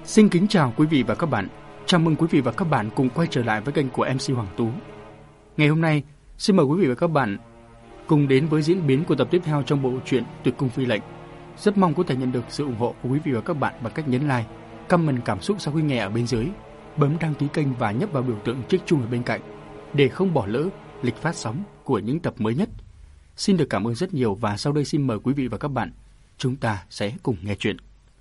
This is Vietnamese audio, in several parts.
Xin kính chào quý vị và các bạn. Chào mừng quý vị và các bạn cùng quay trở lại với kênh của MC Hoàng Tú. Ngày hôm nay, xin mời quý vị và các bạn cùng đến với diễn biến của tập tiếp theo trong bộ truyện Tuyệt Cung Phi Lệnh. Rất mong có thể nhận được sự ủng hộ của quý vị và các bạn bằng cách nhấn like, comment cảm xúc sau khi nghe ở bên dưới, bấm đăng ký kênh và nhấp vào biểu tượng chiếc chuông ở bên cạnh để không bỏ lỡ lịch phát sóng của những tập mới nhất. Xin được cảm ơn rất nhiều và sau đây xin mời quý vị và các bạn chúng ta sẽ cùng nghe chuyện.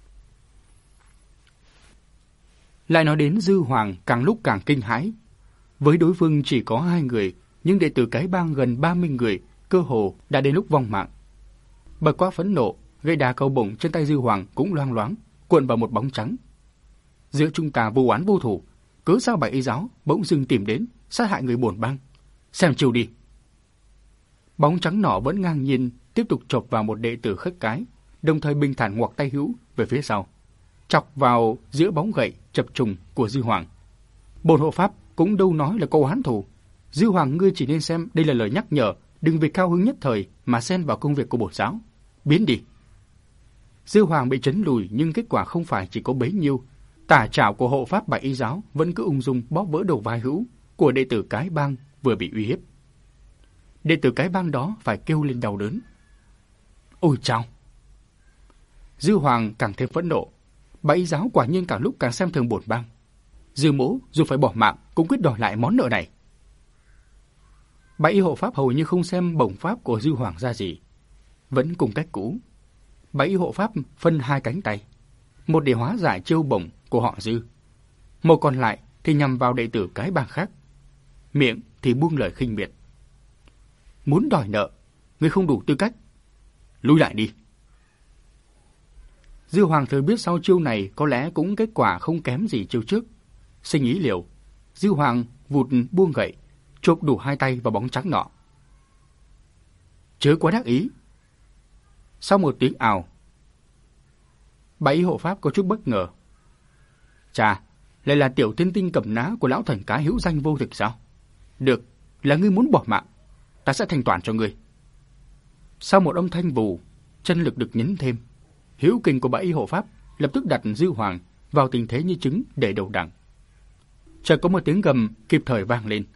Lại nói đến Dư Hoàng càng lúc càng kinh hãi. Với đối phương chỉ có 2 người, nhưng đệ tử cái bang gần 30 người, cơ hồ đã đến lúc vong mạng. Bật quá phẫn nộ, gây đà cầu bổng trên tay Dư Hoàng cũng loang loáng, cuộn vào một bóng trắng. Giữa chúng ta vô oán vô thủ, cớ sao Bạch Y giáo bỗng dưng tìm đến sát hại người bổn bang? Xem chiều đi. Bóng trắng nọ vẫn ngang nhiên tiếp tục chộp vào một đệ tử khất cái, đồng thời bình thản ngoặc tay hữu về phía sau, chọc vào giữa bóng gậy chập trùng của Dư Hoàng. Bổn hộ pháp cũng đâu nói là có oán thù. Dư Hoàng, ngươi chỉ nên xem đây là lời nhắc nhở, đừng vì cao hứng nhất thời mà xen vào công việc của bổn giáo. Biến đi. Dư Hoàng bị trấn lùi, nhưng kết quả không phải chỉ có bấy nhiêu. Tả trảo của hộ pháp Bạch Y giáo vẫn cứ ung dung bóp vỡ đầu vai hữu của đệ tử cái bang vừa bị uy hiếp. Đệ tử cái bang đó phải kêu lên đau đớn. Ôi chao! Dư Hoàng càng thêm phẫn nộ. Bạch Y giáo quả nhiên càng lúc càng xem thường bổn bang. Dư mỗ dù phải bỏ mạng cũng quyết đòi lại món nợ này. Bạch Y hộ pháp hầu như không xem bổng pháp của Dư Hoàng ra gì, vẫn cùng cách cũ. Bạch Y hộ pháp phân 2 cánh tay, một để hóa giải chiêu bổng của họ Dư, một còn lại thì nhằm vào đệ tử cái bang khác, miệng thì buông lời khinh miệt. Muốn đòi nợ, ngươi không đủ tư cách, lui lại đi. Dư Hoàng thừa biết sau chiêu này có lẽ cũng kết quả không kém gì chiêu trước. Sinh ý liều, Dư Hoàng vụt buông gậy, chộp đủ 2 tay vào bóng trắng nọ. Chớ quá đắc ý. Sau một tiếng ào, Bạch Y hộ pháp có chút bất ngờ. Chà, lại là tiểu tiên tinh cầm ná của lão thần cá hữu danh vô thực sao? Được, là ngươi muốn bỏ mạng, ta sẽ thanh toán cho ngươi. Sau một âm thanh vù, chân lực được nhấn thêm. Hữu kình của Bạch Y hộ pháp lập tức đặt Dư Hoàng vào tình thế như trứng để đầu đằng. Chợt có một tiếng gầm kịp thời vang lên.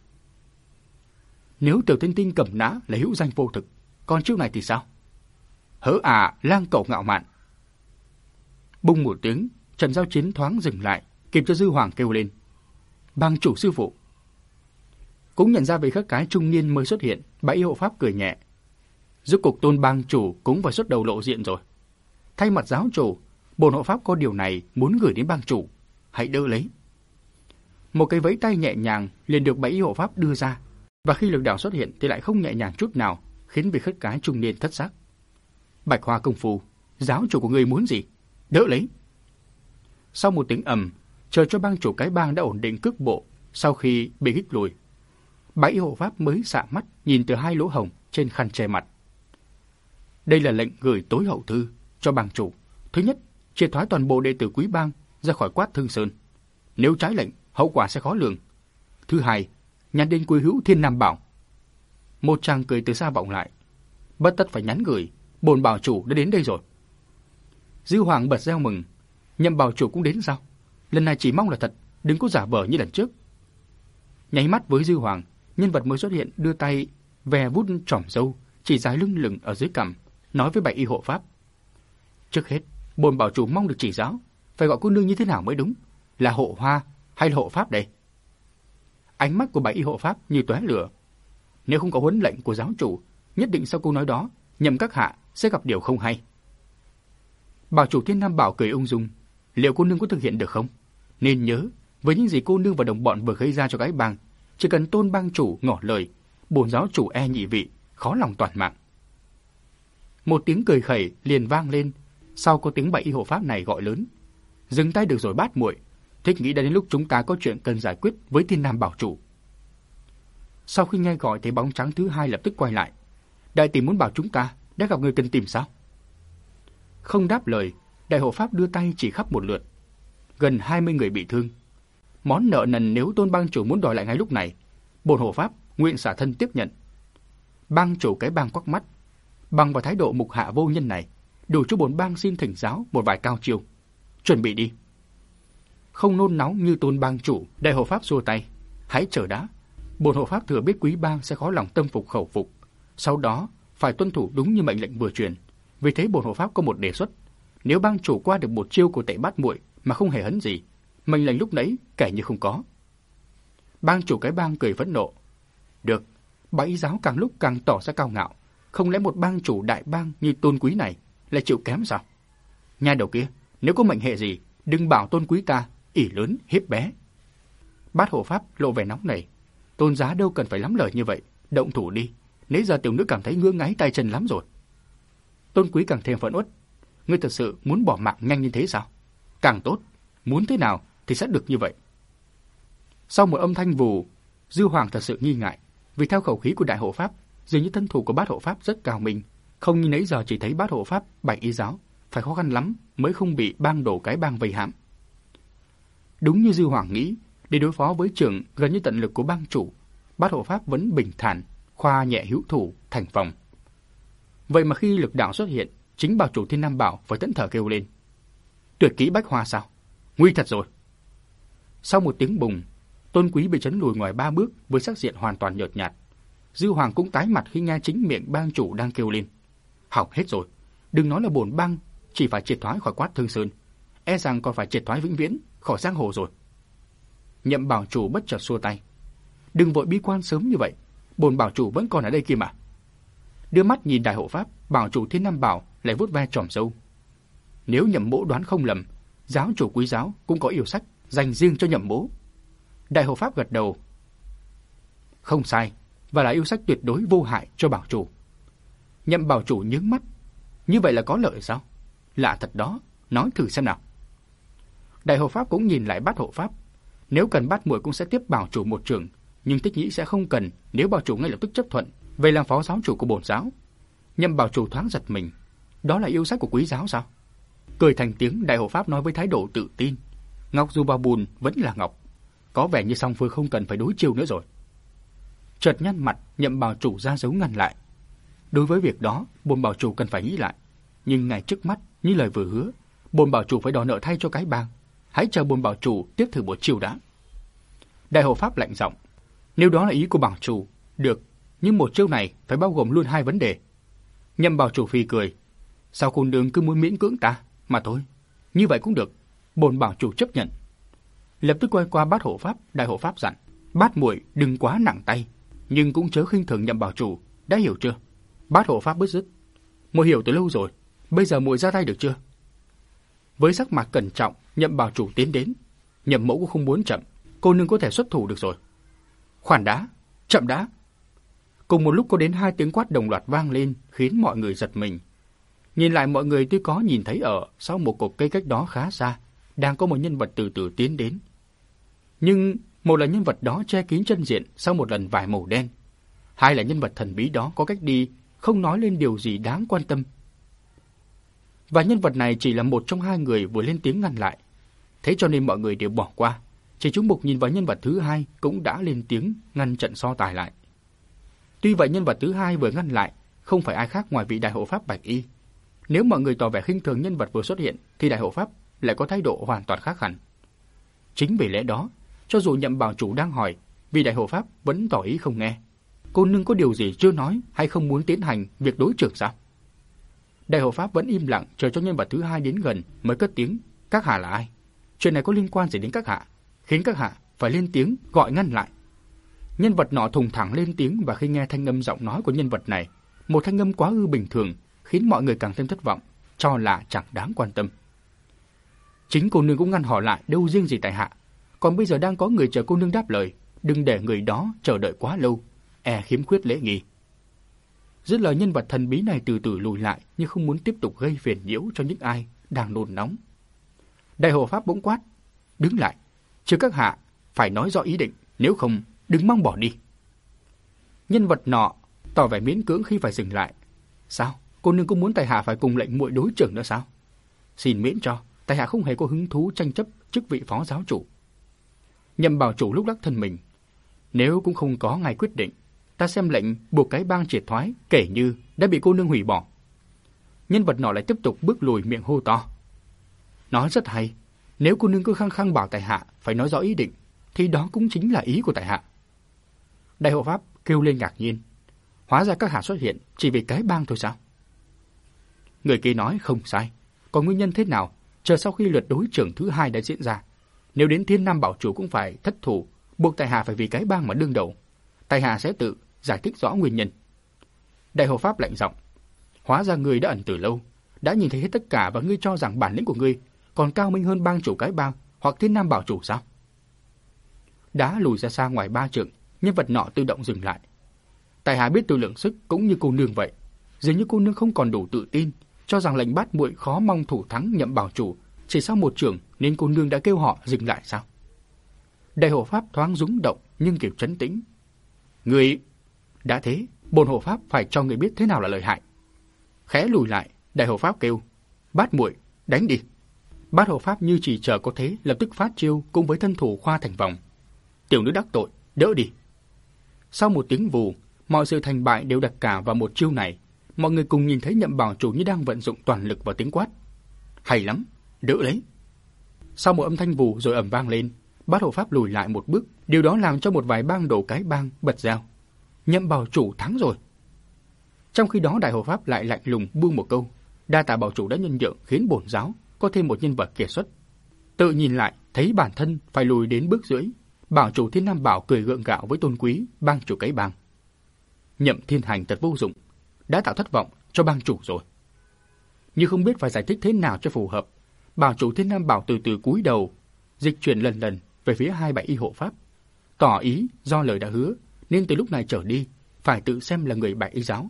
Nếu tiểu tiên tinh cầm nã là hữu danh vô thực, còn chiêu này thì sao? Hỡ à, lang cẩu ngạo mạn! Bung một tiếng, trận giao chiến thoáng dừng lại, kịp cho Dư Hoàng kêu lên. Bang chủ sư phụ! Cũng nhận ra vị khất cái trung niên mới xuất hiện, Bạch Y hộ pháp cười nhẹ. Rốt cuộc Tôn bang chủ cũng phải xuất đầu lộ diện rồi. Thay mặt giáo chủ, bổn hộ pháp có điều này muốn gửi đến bang chủ, hãy đỡ lấy. Một cái vẫy tay nhẹ nhàng liền được Bạch Y hộ pháp đưa ra, và khi lực đạo xuất hiện thì lại không nhẹ nhàng chút nào, khiến vị khất cái trung niên thất sắc. Bạch Hoa công phu, giáo chủ của ngươi muốn gì? Đỡ lấy. Sau một tiếng ầm, chờ cho bang chủ cái bang đã ổn định cước bộ, sau khi bị hít lùi, Bạch Y hộ pháp mới xạ mắt nhìn từ 2 lỗ hổng trên khăn che mặt. Đây là lệnh gửi tối hậu thư cho bang chủ. Thứ nhất, triệt thoái toàn bộ đệ tử quý bang ra khỏi Quát Thương Sơn. Nếu trái lệnh, hậu quả sẽ khó lường. Thứ hai, nhắn đến quý hữu Thiên Nam Bảo. Một chàng cười từ xa vọng lại. Bất tất phải nhắn gửi, bổn bảo chủ đã đến đây rồi. Dư Hoàng bật reo mừng. Nhậm bảo chủ cũng đến sao? Lần này chỉ mong là thật, đừng có giả vờ như lần trước. Nháy mắt với Dư Hoàng, nhân vật mới xuất hiện đưa tay ve vút chỏm râu chỉ dài lưng lửng ở dưới cằm, nói với Bạch Y hộ pháp. Trước hết, bổn bảo chủ mong được chỉ giáo, phải gọi cô nương như thế nào mới đúng? Là hộ hoa hay là hộ pháp đây? Ánh mắt của Bạch Y hộ pháp như tóe lửa. Nếu không có huấn lệnh của giáo chủ, nhất định sau câu nói đó, Nhậm các hạ sẽ gặp điều không hay. Bảo chủ Thiên Nam Bảo cười ung dung. Liệu cô nương có thực hiện được không? Nên nhớ, với những gì cô nương và đồng bọn vừa gây ra cho cái bang, chỉ cần Tôn bang chủ ngỏ lời, bổn giáo chủ e nhị vị khó lòng toàn mạng. Một tiếng cười khẩy liền vang lên. Sau có tiếng Bạch Y hộ pháp này gọi lớn. Dừng tay được rồi bát muội, thích nghĩ đã đến lúc chúng ta có chuyện cần giải quyết với Thiên Nam Bảo chủ. Sau khi nghe gọi thấy bóng trắng thứ 2 lập tức quay lại. Đại tỷ muốn bảo chúng ta đã gặp người cần tìm sao? Không đáp lời, đại hộ pháp đưa tay chỉ khắp một lượt. Gần 20 người bị thương. Món nợ nần nếu Tôn bang chủ muốn đòi lại ngay lúc này, bổn hộ pháp nguyện xả thân tiếp nhận. Bang chủ cái bang quắc mắt. Bằng vào thái độ mục hạ vô nhân này, đủ cho bổn bang xin thỉnh giáo một vài cao chiêu. Chuẩn bị đi. không nôn nóng như Tôn bang chủ. Đại hộ pháp xua tay, hãy chờ đã. Bổn hộ pháp thừa biết quý bang sẽ khó lòng tâm phục khẩu phục, sau đó phải tuân thủ đúng như mệnh lệnh vừa truyền. Vì thế bổn hộ pháp có một đề xuất, nếu bang chủ qua được một chiêu của Tệ Bát Muội mà không hề hấn gì, mệnh lệnh lúc nãy kể như không có. Bang chủ cái bang cười phẫn nộ, được, Bá Y giáo càng lúc càng tỏ ra cao ngạo, không lẽ một bang chủ đại bang như Tôn quý này lại chịu kém sao? Nha đầu kia, nếu có mệnh hệ gì, đừng bảo Tôn quý ta ỷ lớn hiếp bé. Bát hộ pháp lộ vẻ nóng nảy, Tôn giá đâu cần phải lắm lời như vậy, động thủ đi, nãy giờ tiểu nữ cảm thấy ngứa ngáy tay chân lắm rồi. Tôn quý càng thêm phẫn uất, ngươi thật sự muốn bỏ mạng nhanh như thế sao? Càng tốt, muốn thế nào thì sẽ được như vậy. Sau một âm thanh vù, Dư Hoàng thật sự nghi ngại, vì theo khẩu khí của đại hộ pháp, dường như thân thủ của Bát hộ pháp rất cao minh, không như nãy giờ chỉ thấy Bát hộ pháp Bạch Y giáo phải khó khăn lắm mới không bị bang đổ cái bang vây hãm. Đúng như Dư Hoàng nghĩ, để đối phó với trưởng gần như tận lực của bang chủ, Bát hộ pháp vẫn bình thản, khoa nhẹ hữu thủ thành phòng. Vậy mà khi lực đạo xuất hiện, chính bảo chủ Thiên Nam Bảo phải thẫn thờ kêu lên, tuyệt kỹ bách hoa sao? Nguy thật rồi. Sau một tiếng bùng, Tôn quý bị chấn lùi ngoài 3 bước với sắc diện hoàn toàn nhợt nhạt. Dư Hoàng cũng tái mặt khi nghe chính miệng bang chủ đang kêu lên, hỏng hết rồi, đừng nói là bổn bang chỉ phải triệt thoái khỏi Quát Thương Sơn, e rằng còn phải triệt thoái vĩnh viễn khỏi giang hồ rồi. Nhậm bảo chủ bất chợt xua tay, đừng vội bi quan sớm như vậy, bổn bảo chủ vẫn còn ở đây kia mà. Đưa mắt nhìn đại hộ pháp, bảo chủ Thiên Nam Bảo lại vuốt ve tròm râu. Nếu Nhậm mỗ đoán không lầm, giáo chủ Quý giáo cũng có yêu sách dành riêng cho Nhậm mỗ. Đại hộ pháp gật đầu, không sai, và là yêu sách tuyệt đối vô hại cho bảo chủ. Nhậm bảo chủ nhướng mắt, như vậy là có lợi sao? Lạ thật đó, nói thử xem nào. Đại hộ pháp cũng nhìn lại Bát hộ pháp, nếu cần Bát muội cũng sẽ tiếp bảo chủ một trường, nhưng tích nghĩ sẽ không cần nếu bảo chủ ngay lập tức chấp thuận về làm phó giáo chủ của bổn giáo. Nhậm bảo chủ thoáng giật mình, đó là yêu sách của Quý giáo sao? Cười thành tiếng, đại hộ pháp nói với thái độ tự tin, ngọc dù bao bùn vẫn là ngọc, có vẻ như song phương không cần phải đối chiêu nữa rồi. Chợt nhăn mặt, Nhậm bảo chủ ra dấu ngăn lại. Đối với việc đó, bổn bảo chủ cần phải nghĩ lại, nhưng ngay trước mắt, như lời vừa hứa, bổn bảo chủ phải đòi nợ thay cho cái bang. Hãy chờ bổn bảo chủ tiếp thử một chiêu đã. Đại hộ pháp lạnh giọng, nếu đó là ý của bảo chủ, được, nhưng một chiêu này phải bao gồm luôn 2 vấn đề. Nhậm bảo chủ phì cười, sao cô nương cứ muốn miễn cưỡng ta, mà thôi, như vậy cũng được, bổn bảo chủ chấp nhận. Lập tức quay qua Bát hộ pháp, đại hộ pháp dặn, Bát muội đừng quá nặng tay, nhưng cũng chớ khinh thường Nhậm bảo chủ, đã hiểu chưa? Bát hộ pháp bứt rứt, muội hiểu từ lâu rồi, bây giờ muội ra tay được chưa? Với sắc mặt cẩn trọng, Nhậm bảo chủ tiến đến, Nhậm mẫu cũng không muốn chậm, cô nương có thể xuất thủ được rồi. Khoan đã, chậm đã. Cùng một lúc có đến 2 tiếng quát đồng loạt vang lên, khiến mọi người giật mình. Nhìn lại mọi người tuy có nhìn thấy ở sau một cột cây cách đó khá xa, đang có một nhân vật từ từ tiến đến. Nhưng một là nhân vật đó che kín chân diện sau một lần vải màu đen, hai là nhân vật thần bí đó có cách đi không nói lên điều gì đáng quan tâm. Và nhân vật này chỉ là một trong 2 người vừa lên tiếng ngăn lại. Thế cho nên mọi người đều bỏ qua, chỉ chú mục nhìn vào nhân vật thứ 2 cũng đã lên tiếng ngăn trận so tài lại. Tuy vậy nhân vật thứ 2 vừa ngăn lại không phải ai khác ngoài vị đại hộ pháp Bạch Y. Nếu mọi người tỏ vẻ khinh thường nhân vật vừa xuất hiện thì đại hộ pháp lại có thái độ hoàn toàn khác hẳn. Chính vì lẽ đó, cho dù Nhậm bảo chủ đang hỏi, vị đại hộ pháp vẫn tỏ ý không nghe. Cô nương có điều gì chưa nói hay không muốn tiến hành việc đối trưởng sao? Đại hộ pháp vẫn im lặng chờ cho nhân vật thứ 2 đến gần mới cất tiếng, các hạ là ai? Chuyện này có liên quan gì đến các hạ, khiến các hạ phải lên tiếng gọi ngăn lại. Nhân vật nọ thùng thẳng lên tiếng, và khi nghe thanh âm giọng nói của nhân vật này, một thanh âm quá ư bình thường, khiến mọi người càng thêm thất vọng, cho là chẳng đáng quan tâm. Chính cô nương cũng ngăn họ lại, đâu riêng gì tại hạ. Còn bây giờ đang có người chờ cô nương đáp lời, đừng để người đó chờ đợi quá lâu, khiếm khuyết lễ nghi. Dứt lời, nhân vật thần bí này từ từ lùi lại, nhưng không muốn tiếp tục gây phiền nhiễu cho những ai đang nôn nóng. Đại hộ pháp bỗng quát, đứng lại, chứ các hạ phải nói rõ ý định, nếu không đừng mong bỏ đi. Nhân vật nọ tỏ vẻ miễn cưỡng khi phải dừng lại. Sao? Cô nương cũng muốn tại hạ phải cùng lệnh muội đối trưởng nữa sao? Xin miễn cho, tại hạ không hề có hứng thú tranh chấp chức vị phó giáo chủ. Nhậm bảo chủ lúc lắc thân mình. Nếu cũng không có ngày quyết định, ta xem lệnh buộc cái bang triệt thoái kể như đã bị cô nương hủy bỏ. Nhân vật nọ lại tiếp tục bước lùi, miệng hô to. Nói rất hay, Nếu cô nương cứ khăng khăng bảo tại hạ phải nói rõ ý định, thì đó cũng chính là ý của tại hạ. Đại hộ pháp kêu lên ngạc nhiên. Hóa ra các hạ xuất hiện chỉ vì cái bang thôi sao? Người kia nói không sai. Còn nguyên nhân thế nào, chờ sau khi lượt đối trưởng thứ 2 đã diễn ra. Nếu đến Thiên Nam Bảo Chủ cũng phải thất thủ, buộc tại hạ phải vì cái bang mà đương đầu. Tại hạ sẽ tự giải thích rõ nguyên nhân. Đại hộ pháp lạnh giọng. Hóa ra ngươi đã ẩn từ lâu, đã nhìn thấy hết tất cả và ngươi cho rằng bản lĩnh của ngươi còn cao minh hơn bang chủ cái bang hoặc Thiên Nam Bảo Chủ sao? Đá lùi ra xa ngoài 3 trượng, nhân vật nọ tự động dừng lại. Tại hạ biết tự lượng sức cũng như cô nương vậy. Dường như cô nương không còn đủ tự tin, cho rằng lệnh Bát Muội khó mong thủ thắng Nhậm Bảo Chủ chỉ sau một chưởng, nên cô nương đã kêu họ dừng lại sao? Đại hộ pháp thoáng rúng động nhưng kịp trấn tĩnh. Người đã thế, bổn hộ pháp phải cho người biết thế nào là lợi hại. Khẽ lùi lại, đại hộ pháp kêu: Bát Muội, đánh đi. Bát hộ pháp như chỉ chờ có thế, lập tức phát chiêu cùng với thân thủ khoa thành vòng. Tiểu nữ đắc tội, đỡ đi. Sau một tiếng vù, mọi sự thành bại đều đặt cả vào một chiêu này. Mọi người cùng nhìn thấy Nhậm Bảo Chủ như đang vận dụng toàn lực vào tiếng quát. Hay lắm, đỡ lấy. Sau một âm thanh vù rồi ầm vang lên, Bát hộ pháp lùi lại một bước, điều đó làm cho một vài bang đồ cái bang bật reo. Nhậm Bảo Chủ thắng rồi. Trong khi đó đại hộ pháp lại lạnh lùng buông một câu: đa tạ Bảo Chủ đã nhân nhượng, khiến bổn giáo có thêm một nhân vật kiệt xuất. Tự nhìn lại, thấy bản thân phải lùi đến bước dưới. Bảo Chủ Thiên Nam Bảo cười gượng gạo với tôn quý bang chủ cái bang. Nhậm Thiên Hành thật vô dụng, đã tạo thất vọng cho bang chủ rồi. Nhưng không biết phải giải thích thế nào cho phù hợp, Bảo Chủ Thiên Nam Bảo từ từ cúi đầu, dịch chuyển lần lần về phía 27 y hộ pháp, tỏ ý do lời đã hứa nên từ lúc này trở đi phải tự xem là người Bạch Y giáo.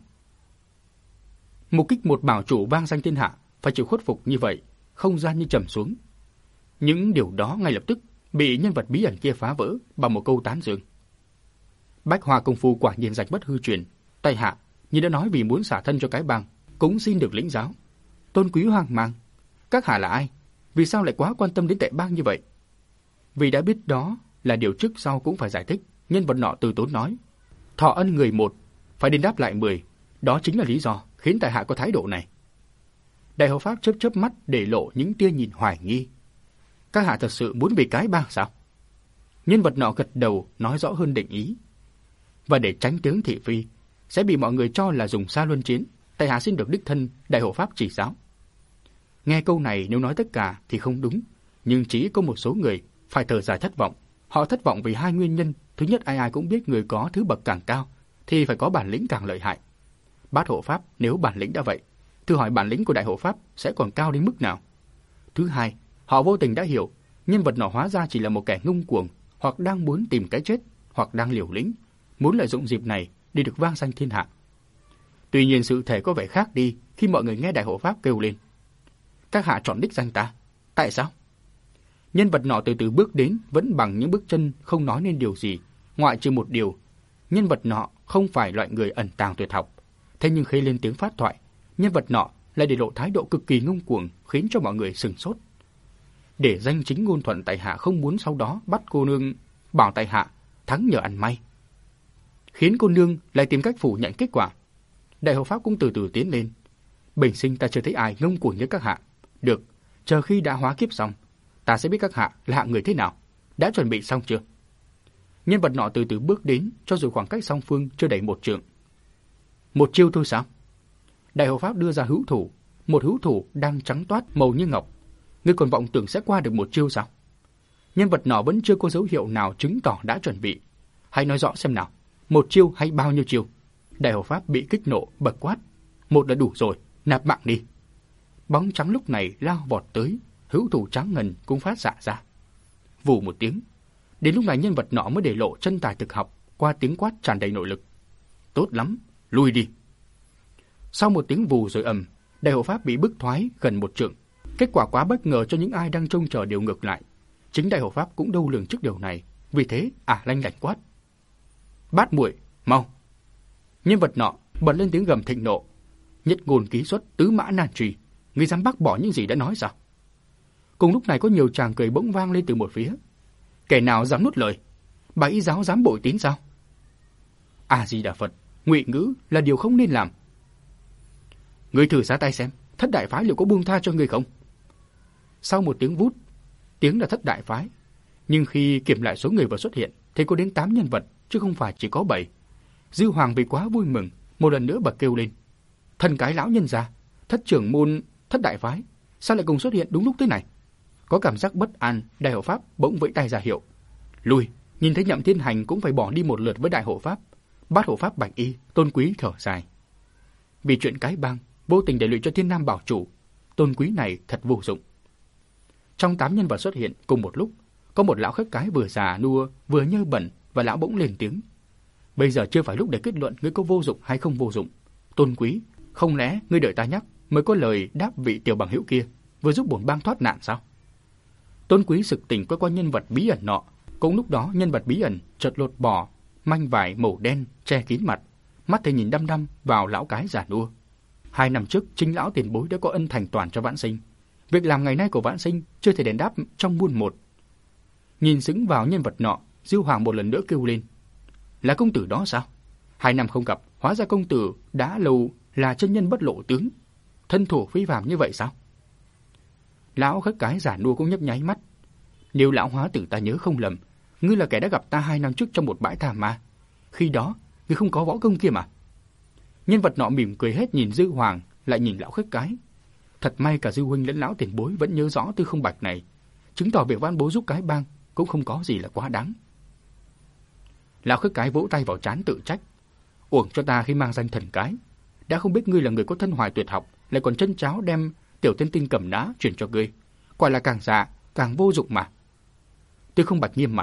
Một kích một Bảo Chủ vang danh thiên hạ phải chịu khuất phục như vậy, không gian như trầm xuống. Những điều đó ngay lập tức bị nhân vật bí ẩn kia phá vỡ bằng một câu tán dương. Bách Hoa công phu quả nhiên rạch bất hư truyền, tại hạ như đã nói vì muốn xả thân cho cái bang, cũng xin được lĩnh giáo. Tôn quý hoang mang, các hạ là ai? Vì sao lại quá quan tâm đến tệ bang như vậy? Vì đã biết đó là điều trước sau cũng phải giải thích, nhân vật nọ từ tốn nói: thọ ân người một, phải đền đáp lại 10. Đó chính là lý do khiến tại hạ có thái độ này. Đại hộ pháp chớp chớp mắt để lộ những tia nhìn hoài nghi. Các hạ thật sự muốn vì cái bang sao? Nhân vật nọ gật đầu nói rõ hơn định ý. Và để tránh tiếng thị phi sẽ bị mọi người cho là dùng xa luân chiến, tại hạ xin được đích thân đại hộ pháp chỉ giáo. Nghe câu này nếu nói tất cả thì không đúng, nhưng chỉ có một số người phải thở dài thất vọng. Họ thất vọng vì hai nguyên nhân. Thứ nhất, ai ai cũng biết người có thứ bậc càng cao thì phải có bản lĩnh càng lợi hại. Bát hộ pháp nếu bản lĩnh đã vậy, thử hỏi bản lĩnh của đại hộ pháp sẽ còn cao đến mức nào? Thứ hai, họ vô tình đã hiểu nhân vật nọ hóa ra chỉ là một kẻ ngông cuồng, hoặc đang muốn tìm cái chết, hoặc đang liều lĩnh, muốn lợi dụng dịp này để được vang danh thiên hạ. Tuy nhiên sự thể có vẻ khác đi khi mọi người nghe đại hộ pháp kêu lên: các hạ chọn đích danh ta, tại sao? Nhân vật nọ từ từ bước đến, vẫn bằng những bước chân không nói nên điều gì, ngoại trừ một điều: nhân vật nọ không phải loại người ẩn tàng tuyệt học. Thế nhưng khi lên tiếng phát thoại, nhân vật nọ lại để lộ thái độ cực kỳ ngông cuồng, khiến cho mọi người sửng sốt. Để danh chính ngôn thuận, tại hạ không muốn sau đó bắt cô nương, bảo tại hạ thắng nhờ ăn may, khiến cô nương lại tìm cách phủ nhận kết quả. Đại hộ pháp cũng từ từ tiến lên: bình sinh ta chưa thấy ai ngông cuồng như các hạ. Được, chờ khi đã hóa kiếp xong, ta sẽ biết các hạ là hạng người thế nào. Đã chuẩn bị xong chưa? Nhân vật nọ từ từ bước đến, cho dù khoảng cách song phương chưa đầy 1 trượng. Một chiêu thôi sao? Đại hộ pháp đưa ra hữu thủ, một hữu thủ đang trắng toát màu như ngọc. Ngươi còn vọng tưởng sẽ qua được một chiêu sao? Nhân vật nọ vẫn chưa có dấu hiệu nào chứng tỏ đã chuẩn bị. Hãy nói rõ xem nào, một chiêu hay bao nhiêu chiêu? Đại hộ pháp bị kích nộ bật quát: một là đủ rồi, nạp mạng đi. Bóng trắng lúc này lao vọt tới, hữu thủ trắng ngần cũng phát xạ ra. Vù một tiếng, đến lúc này nhân vật nọ mới để lộ chân tài thực học qua tiếng quát tràn đầy nội lực: tốt lắm, lui đi. Sau một tiếng vù rồi ầm, đại hộ pháp bị bức thoái gần 1 trượng. Kết quả quá bất ngờ cho những ai đang trông chờ điều ngược lại. Chính đại hộ pháp cũng đâu lường trước điều này, vì thế lanh lảnh quát: Bát Muội, mau! Nhân vật nọ bật lên tiếng gầm thịnh nộ: nhất ngôn ký xuất, tứ mã nan truy, ngươi dám bác bỏ những gì đã nói sao? Cùng lúc này có nhiều tràng cười bỗng vang lên từ một phía. Kẻ nào dám nuốt lời? Bạch Y giáo dám bội tín sao? A Di Đà Phật, ngụy ngữ là điều không nên làm. Ngươi thử ra tay xem, thất đại phái liệu có buông tha cho ngươi không? Sau một tiếng vút, Tiếng là thất đại phái, nhưng khi kiểm lại số người vừa xuất hiện thì có đến 8 nhân vật chứ không phải chỉ có 7. Dư Hoàng vì quá vui mừng, một lần nữa bật kêu lên: "Thần cái lão nhân gia, thất trưởng môn thất đại phái, sao lại cùng xuất hiện đúng lúc thế này?" Có cảm giác bất an, đại hộ pháp bỗng vẫy tay ra hiệu: "Lùi." Nhìn thấy Nhậm Thiên Hành cũng phải bỏ đi một lượt với đại hộ pháp. Bát hộ pháp Bạch Y, Tôn Quý thở dài: "Vì chuyện cái bang, vô tình để lụy cho Thiên Nam bảo chủ, Tôn Quý này thật vô dụng." Trong 8 nhân vật xuất hiện cùng một lúc, có một lão khất cái vừa già nua vừa nhơ bẩn, và lão bỗng lên tiếng: "Bây giờ chưa phải lúc để kết luận ngươi có vô dụng hay không vô dụng. Tôn Quý, không lẽ ngươi đợi ta nhắc mới có lời đáp vị tiểu bằng hữu kia vừa giúp bổn bang thoát nạn sao?" Tôn Quý sực tỉnh quay qua nhân vật bí ẩn nọ. Cũng lúc đó nhân vật bí ẩn chợt lột bỏ manh vải màu đen che kín mặt, mắt thì nhìn đăm đăm vào lão cái già nua. 2 năm trước chính lão tiền bối đã có ân thành toàn cho Vãn Sinh, việc làm ngày nay của Vãn Sinh chưa thể đền đáp trong muôn một. Nhìn sững vào nhân vật nọ, Dư Hoàng một lần nữa kêu lên: "Là công tử đó sao? 2 năm không gặp, hóa ra công tử đã lâu là chân nhân bất lộ tướng, thân thủ phi phàm như vậy sao?" Lão khất cái già nua cũng nhấp nháy mắt: "Nếu lão hóa tử ta nhớ không lầm, ngươi là kẻ đã gặp ta 2 năm trước trong một bãi tà ma. Khi đó, ngươi không có võ công kia mà." Nhân vật nọ mỉm cười hết nhìn Dư Hoàng, lại nhìn lão khất cái. Thật may cả Dư huynh lẫn lão tiền bối vẫn nhớ rõ Tư Không Bạch này, chứng tỏ việc Vãn Bối giúp cái bang cũng không có gì là quá đáng. Lão khất cái vỗ tay vào trán tự trách: "Uổng cho ta khi mang danh thần cái, đã không biết ngươi là người có thân hoài tuyệt học, lại còn chân cháo đem tiểu tiên tinh cầm ná truyền cho ngươi, quả là càng già càng vô dụng mà." Tư Không Bạch nghiêm mặt: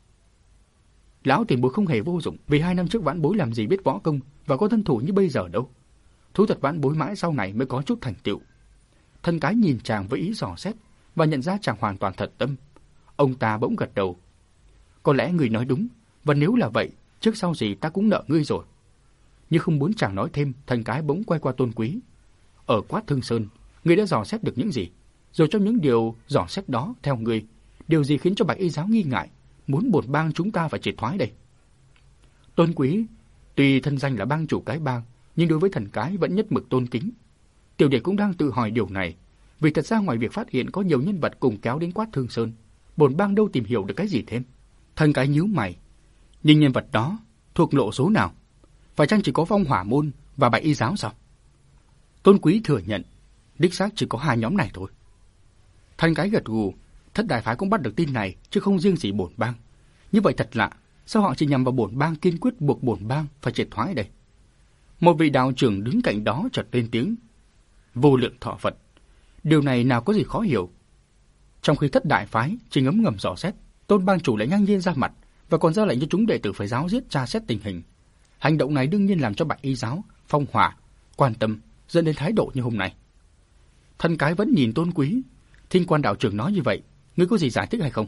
"Lão tiền bối không hề vô dụng, vì 2 năm trước Vãn Bối làm gì biết võ công và có thân thủ như bây giờ đâu. Thú thật Vãn Bối mãi sau này mới có chút thành tựu." Thần cái nhìn chàng với ý dò xét và nhận ra chàng hoàn toàn thật tâm. Ông ta bỗng gật đầu: "Có lẽ người nói đúng, và nếu là vậy, trước sau gì ta cũng nợ ngươi rồi." Nhưng không muốn chàng nói thêm, thần cái bỗng quay qua Tôn Quý: "Ở Quát Thương Sơn, ngươi đã dò xét được những gì? Rồi trong những điều dò xét đó, theo ngươi, điều gì khiến cho Bạch Y giáo nghi ngại, muốn bổn bang chúng ta phải triệt thoái đây?" Tôn Quý tuy thân danh là bang chủ cái bang, nhưng đối với thần cái vẫn nhất mực tôn kính. Tiểu đệ cũng đang tự hỏi điều này, vì thật ra ngoài việc phát hiện có nhiều nhân vật cùng kéo đến Quát Thương Sơn, bổn bang đâu tìm hiểu được cái gì thêm. Thần cái nhíu mày: "Nhưng nhân vật đó thuộc lộ số nào? Phải chăng chỉ có Phong Hỏa môn và Bạch Y giáo sao?" Tôn Quý thừa nhận: "Đích xác chỉ có 2 nhóm này thôi." Thần cái gật gù: "Thất đại phái cũng bắt được tin này, chứ không riêng gì bổn bang. Như vậy thật lạ, sao họ chỉ nhằm vào bổn bang, kiên quyết buộc bổn bang phải triệt thoái đây?" Một vị đạo trưởng đứng cạnh đó chợt lên tiếng: "Vô lượng thọ Phật, điều này nào có gì khó hiểu." Trong khi thất đại phái chỉ ngấm ngầm dò xét, Tôn bang chủ lại ngang nhiên ra mặt và còn ra lệnh cho chúng đệ tử phải giáo giết tra xét tình hình. Hành động này đương nhiên làm cho Bạch Y giáo, Phong Hỏa quan tâm, dẫn đến thái độ như hôm nay. Thần cái vẫn nhìn Tôn Quý: "Thiên quan đạo trưởng nói như vậy, ngươi có gì giải thích hay không?"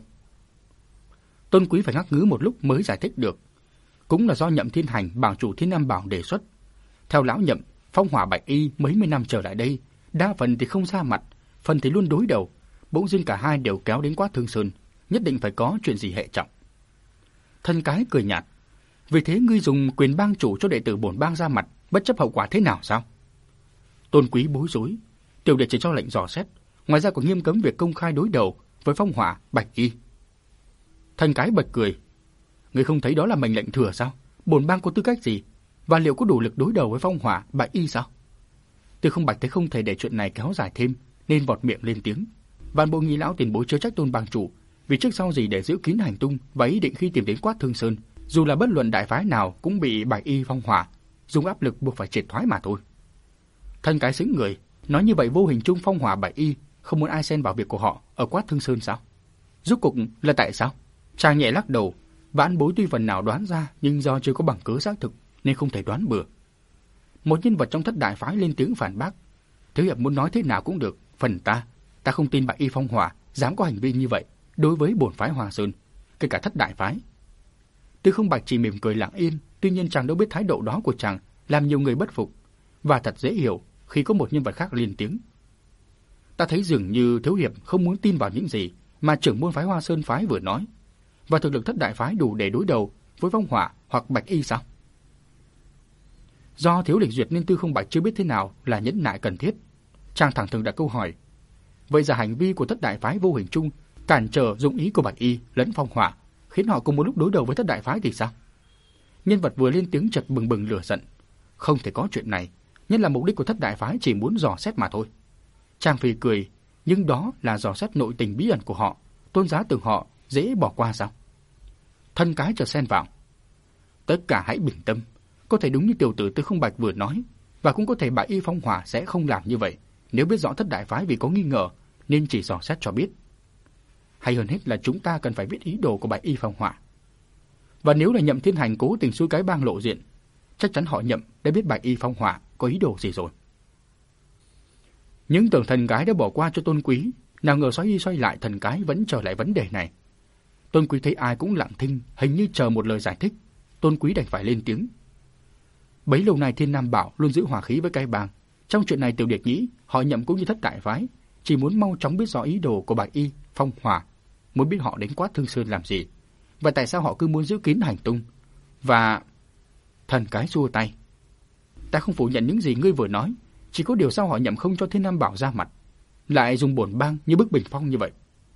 Tôn Quý phải ngắc ngứ một lúc mới giải thích được: "Cũng là do Nhậm Thiên Hành, bảng chủ Thiên Nam Bảo đề xuất. Theo lão Nhậm, Phong Hỏa Bạch Y mấy mươi năm trở lại đây, đa phần thì không ra mặt, phần thì luôn đối đầu. Bỗng dưng cả hai đều kéo đến Quát Thương Sơn, nhất định phải có chuyện gì hệ trọng." Thần cái cười nhạt: "Vì thế ngươi dùng quyền bang chủ cho đệ tử bổn bang ra mặt, bất chấp hậu quả thế nào sao?" Tôn Quý bối rối: "Tiểu đệ chỉ cho lệnh dò xét, ngoài ra còn nghiêm cấm việc công khai đối đầu với Phong Hỏa Bạch Y." Thần cái bật cười: "Ngươi không thấy đó là mệnh lệnh thừa sao? Bổn bang có tư cách gì, và liệu có đủ lực đối đầu với Phong Hỏa Bạch Y sao?" Tư Không Bạch thấy không thể để chuyện này kéo dài thêm, nên vọt miệng lên tiếng: "Vạn bối nghĩ lão tiền bối chớ trách Tôn bang chủ, vì trước sau gì để giữ kín hành tung và ý định khi tìm đến Quát Thương Sơn, dù là bất luận đại phái nào cũng bị Bạch Y Phong Hỏa dùng áp lực buộc phải triệt thoái mà thôi." Thần cái sững người, nói như vậy vô hình chung Phong Hỏa Bạch Y không muốn ai xen vào việc của họ ở Quát Thương Sơn sao? Rốt cuộc là tại sao? Chàng nhẹ lắc đầu: "Vãn bối tuy phần nào đoán ra, nhưng do chưa có bằng cớ xác thực nên không thể đoán bừa." Một nhân vật trong thất đại phái lên tiếng phản bác: "Thiếu hiệp muốn nói thế nào cũng được, phần ta không tin Bạch Y Phong Hỏa dám có hành vi như vậy đối với bổn phái Hoa Sơn, kể cả thất đại phái." Tư Không Bạch chỉ mỉm cười lặng yên, tuy nhiên chàng đâu biết thái độ đó của chàng làm nhiều người bất phục, và thật dễ hiểu khi có một nhân vật khác lên tiếng: "Ta thấy dường như thiếu hiệp không muốn tin vào những gì mà trưởng môn phái Hoa Sơn phái vừa nói, và thực lực thất đại phái đủ để đối đầu với Phong Hỏa hoặc Bạch Y sao?" Do thiếu lịch duyệt nên Tư Không Bạch chưa biết thế nào là nhẫn nại cần thiết. Chàng thẳng thừng đặt câu hỏi: "Vậy ra hành vi của thất đại phái vô hình chung cản trở dụng ý của Bạch Y lẫn Phong Hỏa, khiến họ cùng một lúc đối đầu với thất đại phái thì sao? Nhân vật vừa lên tiếng chợt bừng bừng lửa giận. Không thể có chuyện này, nhất là mục đích của thất đại phái chỉ muốn dò xét mà thôi. Trang Phi cười, nhưng đó là dò xét nội tình bí ẩn của họ, tôn giá tưởng họ dễ bỏ qua sao? Thân cái chợt xen vào. Tất cả hãy bình tâm, có thể đúng như tiểu tử Tư Không Bạch vừa nói, và cũng có thể Bạch Y Phong Hỏa sẽ không làm như vậy, nếu biết rõ thất đại phái vì có nghi ngờ nên chỉ dò xét cho biết. Hay hơn hết là chúng ta cần phải biết ý đồ của Bạch Y Phong Hỏa. Và nếu là Nhậm Thiên Hành cố tình xui cái bang lộ diện, chắc chắn họ Nhậm đã biết Bạch Y Phong Hỏa có ý đồ gì rồi. Những tưởng thần cái đã bỏ qua cho Tôn Quý, nào ngờ xoay đi xoay lại thần cái vẫn trở lại vấn đề này. Tôn Quý thấy ai cũng lặng thinh, hình như chờ một lời giải thích. Tôn Quý đành phải lên tiếng. Bấy lâu nay Thiên Nam Bảo luôn giữ hòa khí với cái bang. Trong chuyện này Tiểu Điệt nghĩ họ Nhậm cũng như thất đại phái, chỉ muốn mau chóng biết rõ ý đồ của Bạch Y Phong Hỏa, muốn biết họ đến Quát Thương Sơn làm gì, và tại sao họ cứ muốn giữ kín hành tung. Và thần cái xua tay. Ta không phủ nhận những gì ngươi vừa nói, chỉ có điều sao họ Nhậm không cho Thiên Nam Bảo ra mặt, lại dùng bổn bang như bức bình phong như vậy.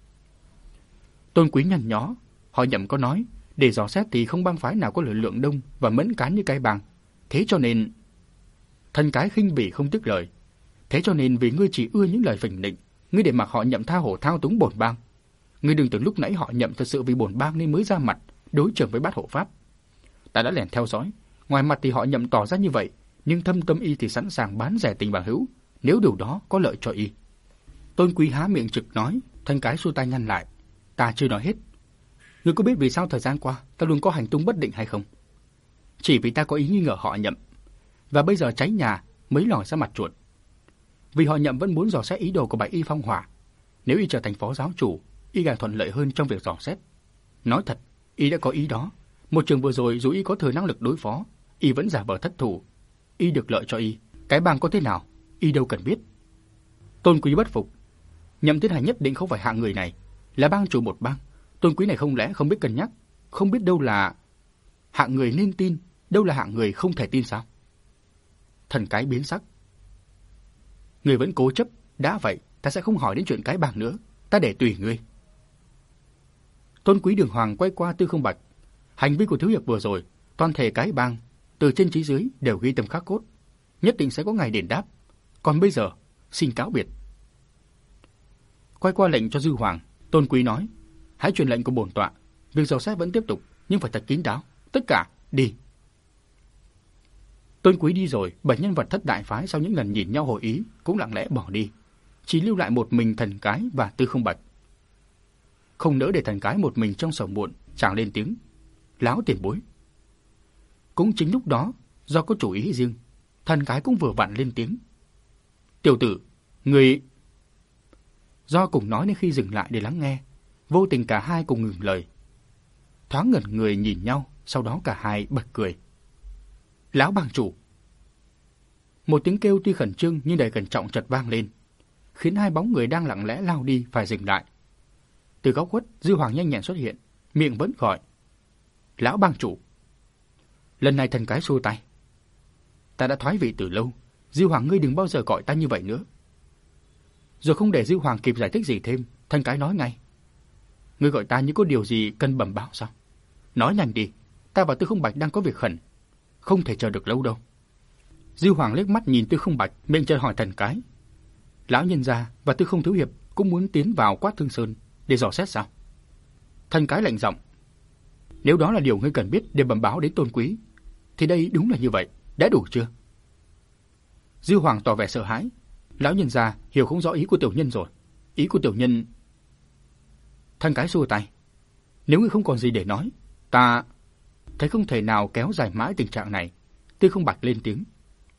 Tôn Quý nhăn nhó, họ Nhậm có nói để dò xét thì không bang phái nào có lực lượng đông và mẫn cán như cái bang, thế cho nên thần cái khinh bỉ không tiếc lời. Thế cho nên vì ngươi chỉ ưa những lời phỉnh định, ngươi để mặc họ Nhậm tha hồ thao túng bổn bang. Ngươi đừng tưởng lúc nãy họ Nhậm thật sự vì bổn bang nên mới ra mặt đối chưởng với Bát Hộ Pháp. Ta đã lẻn theo dõi, ngoài mặt thì họ Nhậm tỏ ra như vậy, nhưng thâm tâm y thì sẵn sàng bán rẻ tình bằng hữu, nếu điều đó có lợi cho y. Tôn Quý há miệng trực nói, thần cái xua tay ngăn lại. Ta chưa nói hết. Ngươi có biết vì sao thời gian qua ta luôn có hành tung bất định hay không? Chỉ vì ta có ý nghi ngờ họ Nhậm, và bây giờ cháy nhà mới lòi ra mặt chuột. Vì họ Nhậm vẫn muốn dò xét ý đồ của Bạch Y Phong Hỏa. Nếu y trở thành phó giáo chủ, y càng thuận lợi hơn trong việc dò xét. Nói thật, y đã có ý đó. Một trường vừa rồi dù y có thừa năng lực đối phó, y vẫn giả vờ thất thủ. Y được lợi cho y, cái bang có thế nào, y đâu cần biết. Tôn Quý bất phục. Nhậm Thiên Hành nhất định không phải hạng người này, là bang chủ một bang. Tôn Quý này không lẽ không biết cân nhắc, không biết đâu là hạng người nên tin, đâu là hạng người không thể tin sao? Thần cái biến sắc. Người vẫn cố chấp, đã vậy ta sẽ không hỏi đến chuyện cái bang nữa, ta để tùy ngươi. Tôn Quý đường hoàng quay qua Tư Không Bạch. Hành vi của thiếu hiệp vừa rồi, toàn thể cái bang từ trên chí dưới đều ghi tâm khắc cốt, nhất định sẽ có ngày đền đáp. Còn bây giờ, xin cáo biệt. Quay qua lệnh cho Dư Hoàng, Tôn Quý nói: hãy truyền lệnh của bổn tọa, việc dò xét vẫn tiếp tục, nhưng phải thật kín đáo. Tất cả đi. Tôn Quý đi rồi, 7 nhân vật thất đại phái sau những lần nhìn nhau hội ý cũng lặng lẽ bỏ đi, chỉ lưu lại một mình thần cái và Tư Không Bạch. Không nỡ để thần cái một mình trong sầu muộn, chàng lên tiếng: Láo tiền bối. Cũng chính lúc đó, do có chủ ý riêng, thần cái cũng vừa vặn lên tiếng: Tiểu tử, người... Do cùng nói nên khi dừng lại để lắng nghe, vô tình cả hai cùng ngừng lời. Thoáng ngẩn người nhìn nhau, sau đó cả hai bật cười. Lão bang chủ. Một tiếng kêu tuy khẩn trương nhưng đầy cẩn trọng chợt vang lên, khiến hai bóng người đang lặng lẽ lao đi phải dừng lại. Từ góc khuất, Dư Hoàng nhanh nhẹn xuất hiện, miệng vẫn gọi: Lão bang chủ. Lần này thần cái xua tay: Ta đã thoái vị từ lâu, Dư Hoàng ngươi đừng bao giờ gọi ta như vậy nữa. Rồi không để Dư Hoàng kịp giải thích gì thêm, thần cái nói ngay: Ngươi gọi ta như có điều gì cần bẩm báo sao? Nói nhanh đi, ta và Tư Không Bạch đang có việc khẩn, không thể chờ được lâu đâu. Dư Hoàng liếc mắt nhìn Tư Không Bạch, miệng chợt hỏi thần cái: Lão nhân gia và Tư Không thiếu hiệp cũng muốn tiến vào Quát Thương Sơn để dò xét sao? Thần cái lạnh giọng: Nếu đó là điều ngươi cần biết để bẩm báo đến Tôn Quý, thì đây đúng là như vậy, đã đủ chưa? Dư Hoàng tỏ vẻ sợ hãi: Lão nhân gia hiểu không rõ ý của tiểu nhân rồi. Ý của tiểu nhân... Thần cái xua tay: Nếu ngươi không còn gì để nói, ta thấy không thể nào kéo dài mãi tình trạng này. Tư Không Bạch lên tiếng: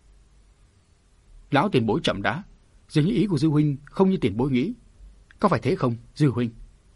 Lão tiền bối chậm đã, dường như ý của Dư huynh không như tiền bối nghĩ. Có phải thế không, Dư huynh?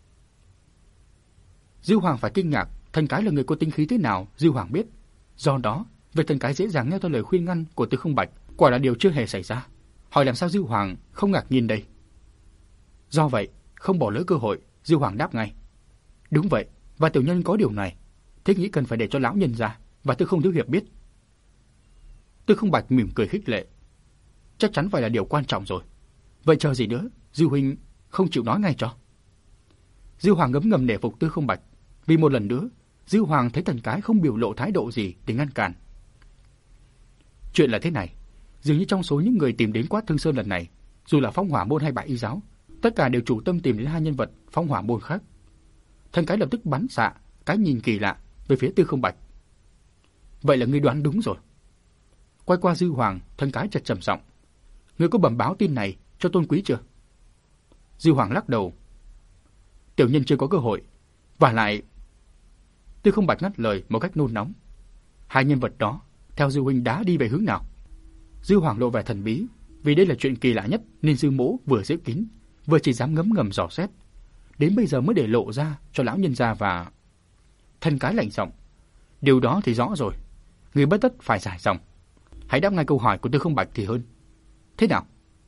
Dư Hoàng phải kinh ngạc, thần cái là người có tinh khí thế nào, Dư Hoàng biết. Do đó, việc thần cái dễ dàng nghe theo lời khuyên ngăn của Tư Không Bạch quả là điều chưa hề xảy ra. Hỏi làm sao Dư Hoàng không ngạc nhiên đây? Do vậy, không bỏ lỡ cơ hội, Dư Hoàng đáp ngay: Đúng vậy, và tiểu nhân có điều này, thế nghĩ cần phải để cho lão nhân gia và Tư Không thiếu hiệp biết. Tư Không Bạch mỉm cười khích lệ: Chắc chắn phải là điều quan trọng rồi. Vậy chờ gì nữa, Dư huynh không chịu nói ngay cho? Dư Hoàng ngấm ngầm nể phục Tư Không Bạch, vì một lần nữa, Dư Hoàng thấy Thần Cái không biểu lộ thái độ gì để ngăn cản. Chuyện là thế này, dường như trong số những người tìm đến Quát Thương Sơn lần này, dù là Phong Hỏa môn hay Bại Y giáo, tất cả đều chủ tâm tìm đến hai nhân vật Phong Hỏa môn khác. Thần Cái lập tức bắn xạ cái nhìn kỳ lạ về phía Tư Không Bạch. Vậy là ngươi đoán đúng rồi. Quay qua Dư Hoàng, Thần Cái chợt trầm giọng, ngươi có bẩm báo tin này cho Tôn Quý chưa? Dư Hoàng lắc đầu, tiểu nhân chưa có cơ hội, và lại... Tư Không Bạch ngắt lời một cách nôn nóng. Hai nhân vật đó theo Dư huynh đã đi về hướng nào? Dư Hoàng lộ vẻ thần bí, vì đây là chuyện kỳ lạ nhất nên Dư mỗ vừa giữ kín, vừa chỉ dám ngấm ngầm dò xét, đến bây giờ mới để lộ ra cho lão nhân gia. Và Thần Cái lạnh giọng, điều đó thì rõ rồi, người bất tất phải giải dòng, hãy đáp ngay câu hỏi của Tư Không Bạch thì hơn. Thế nào?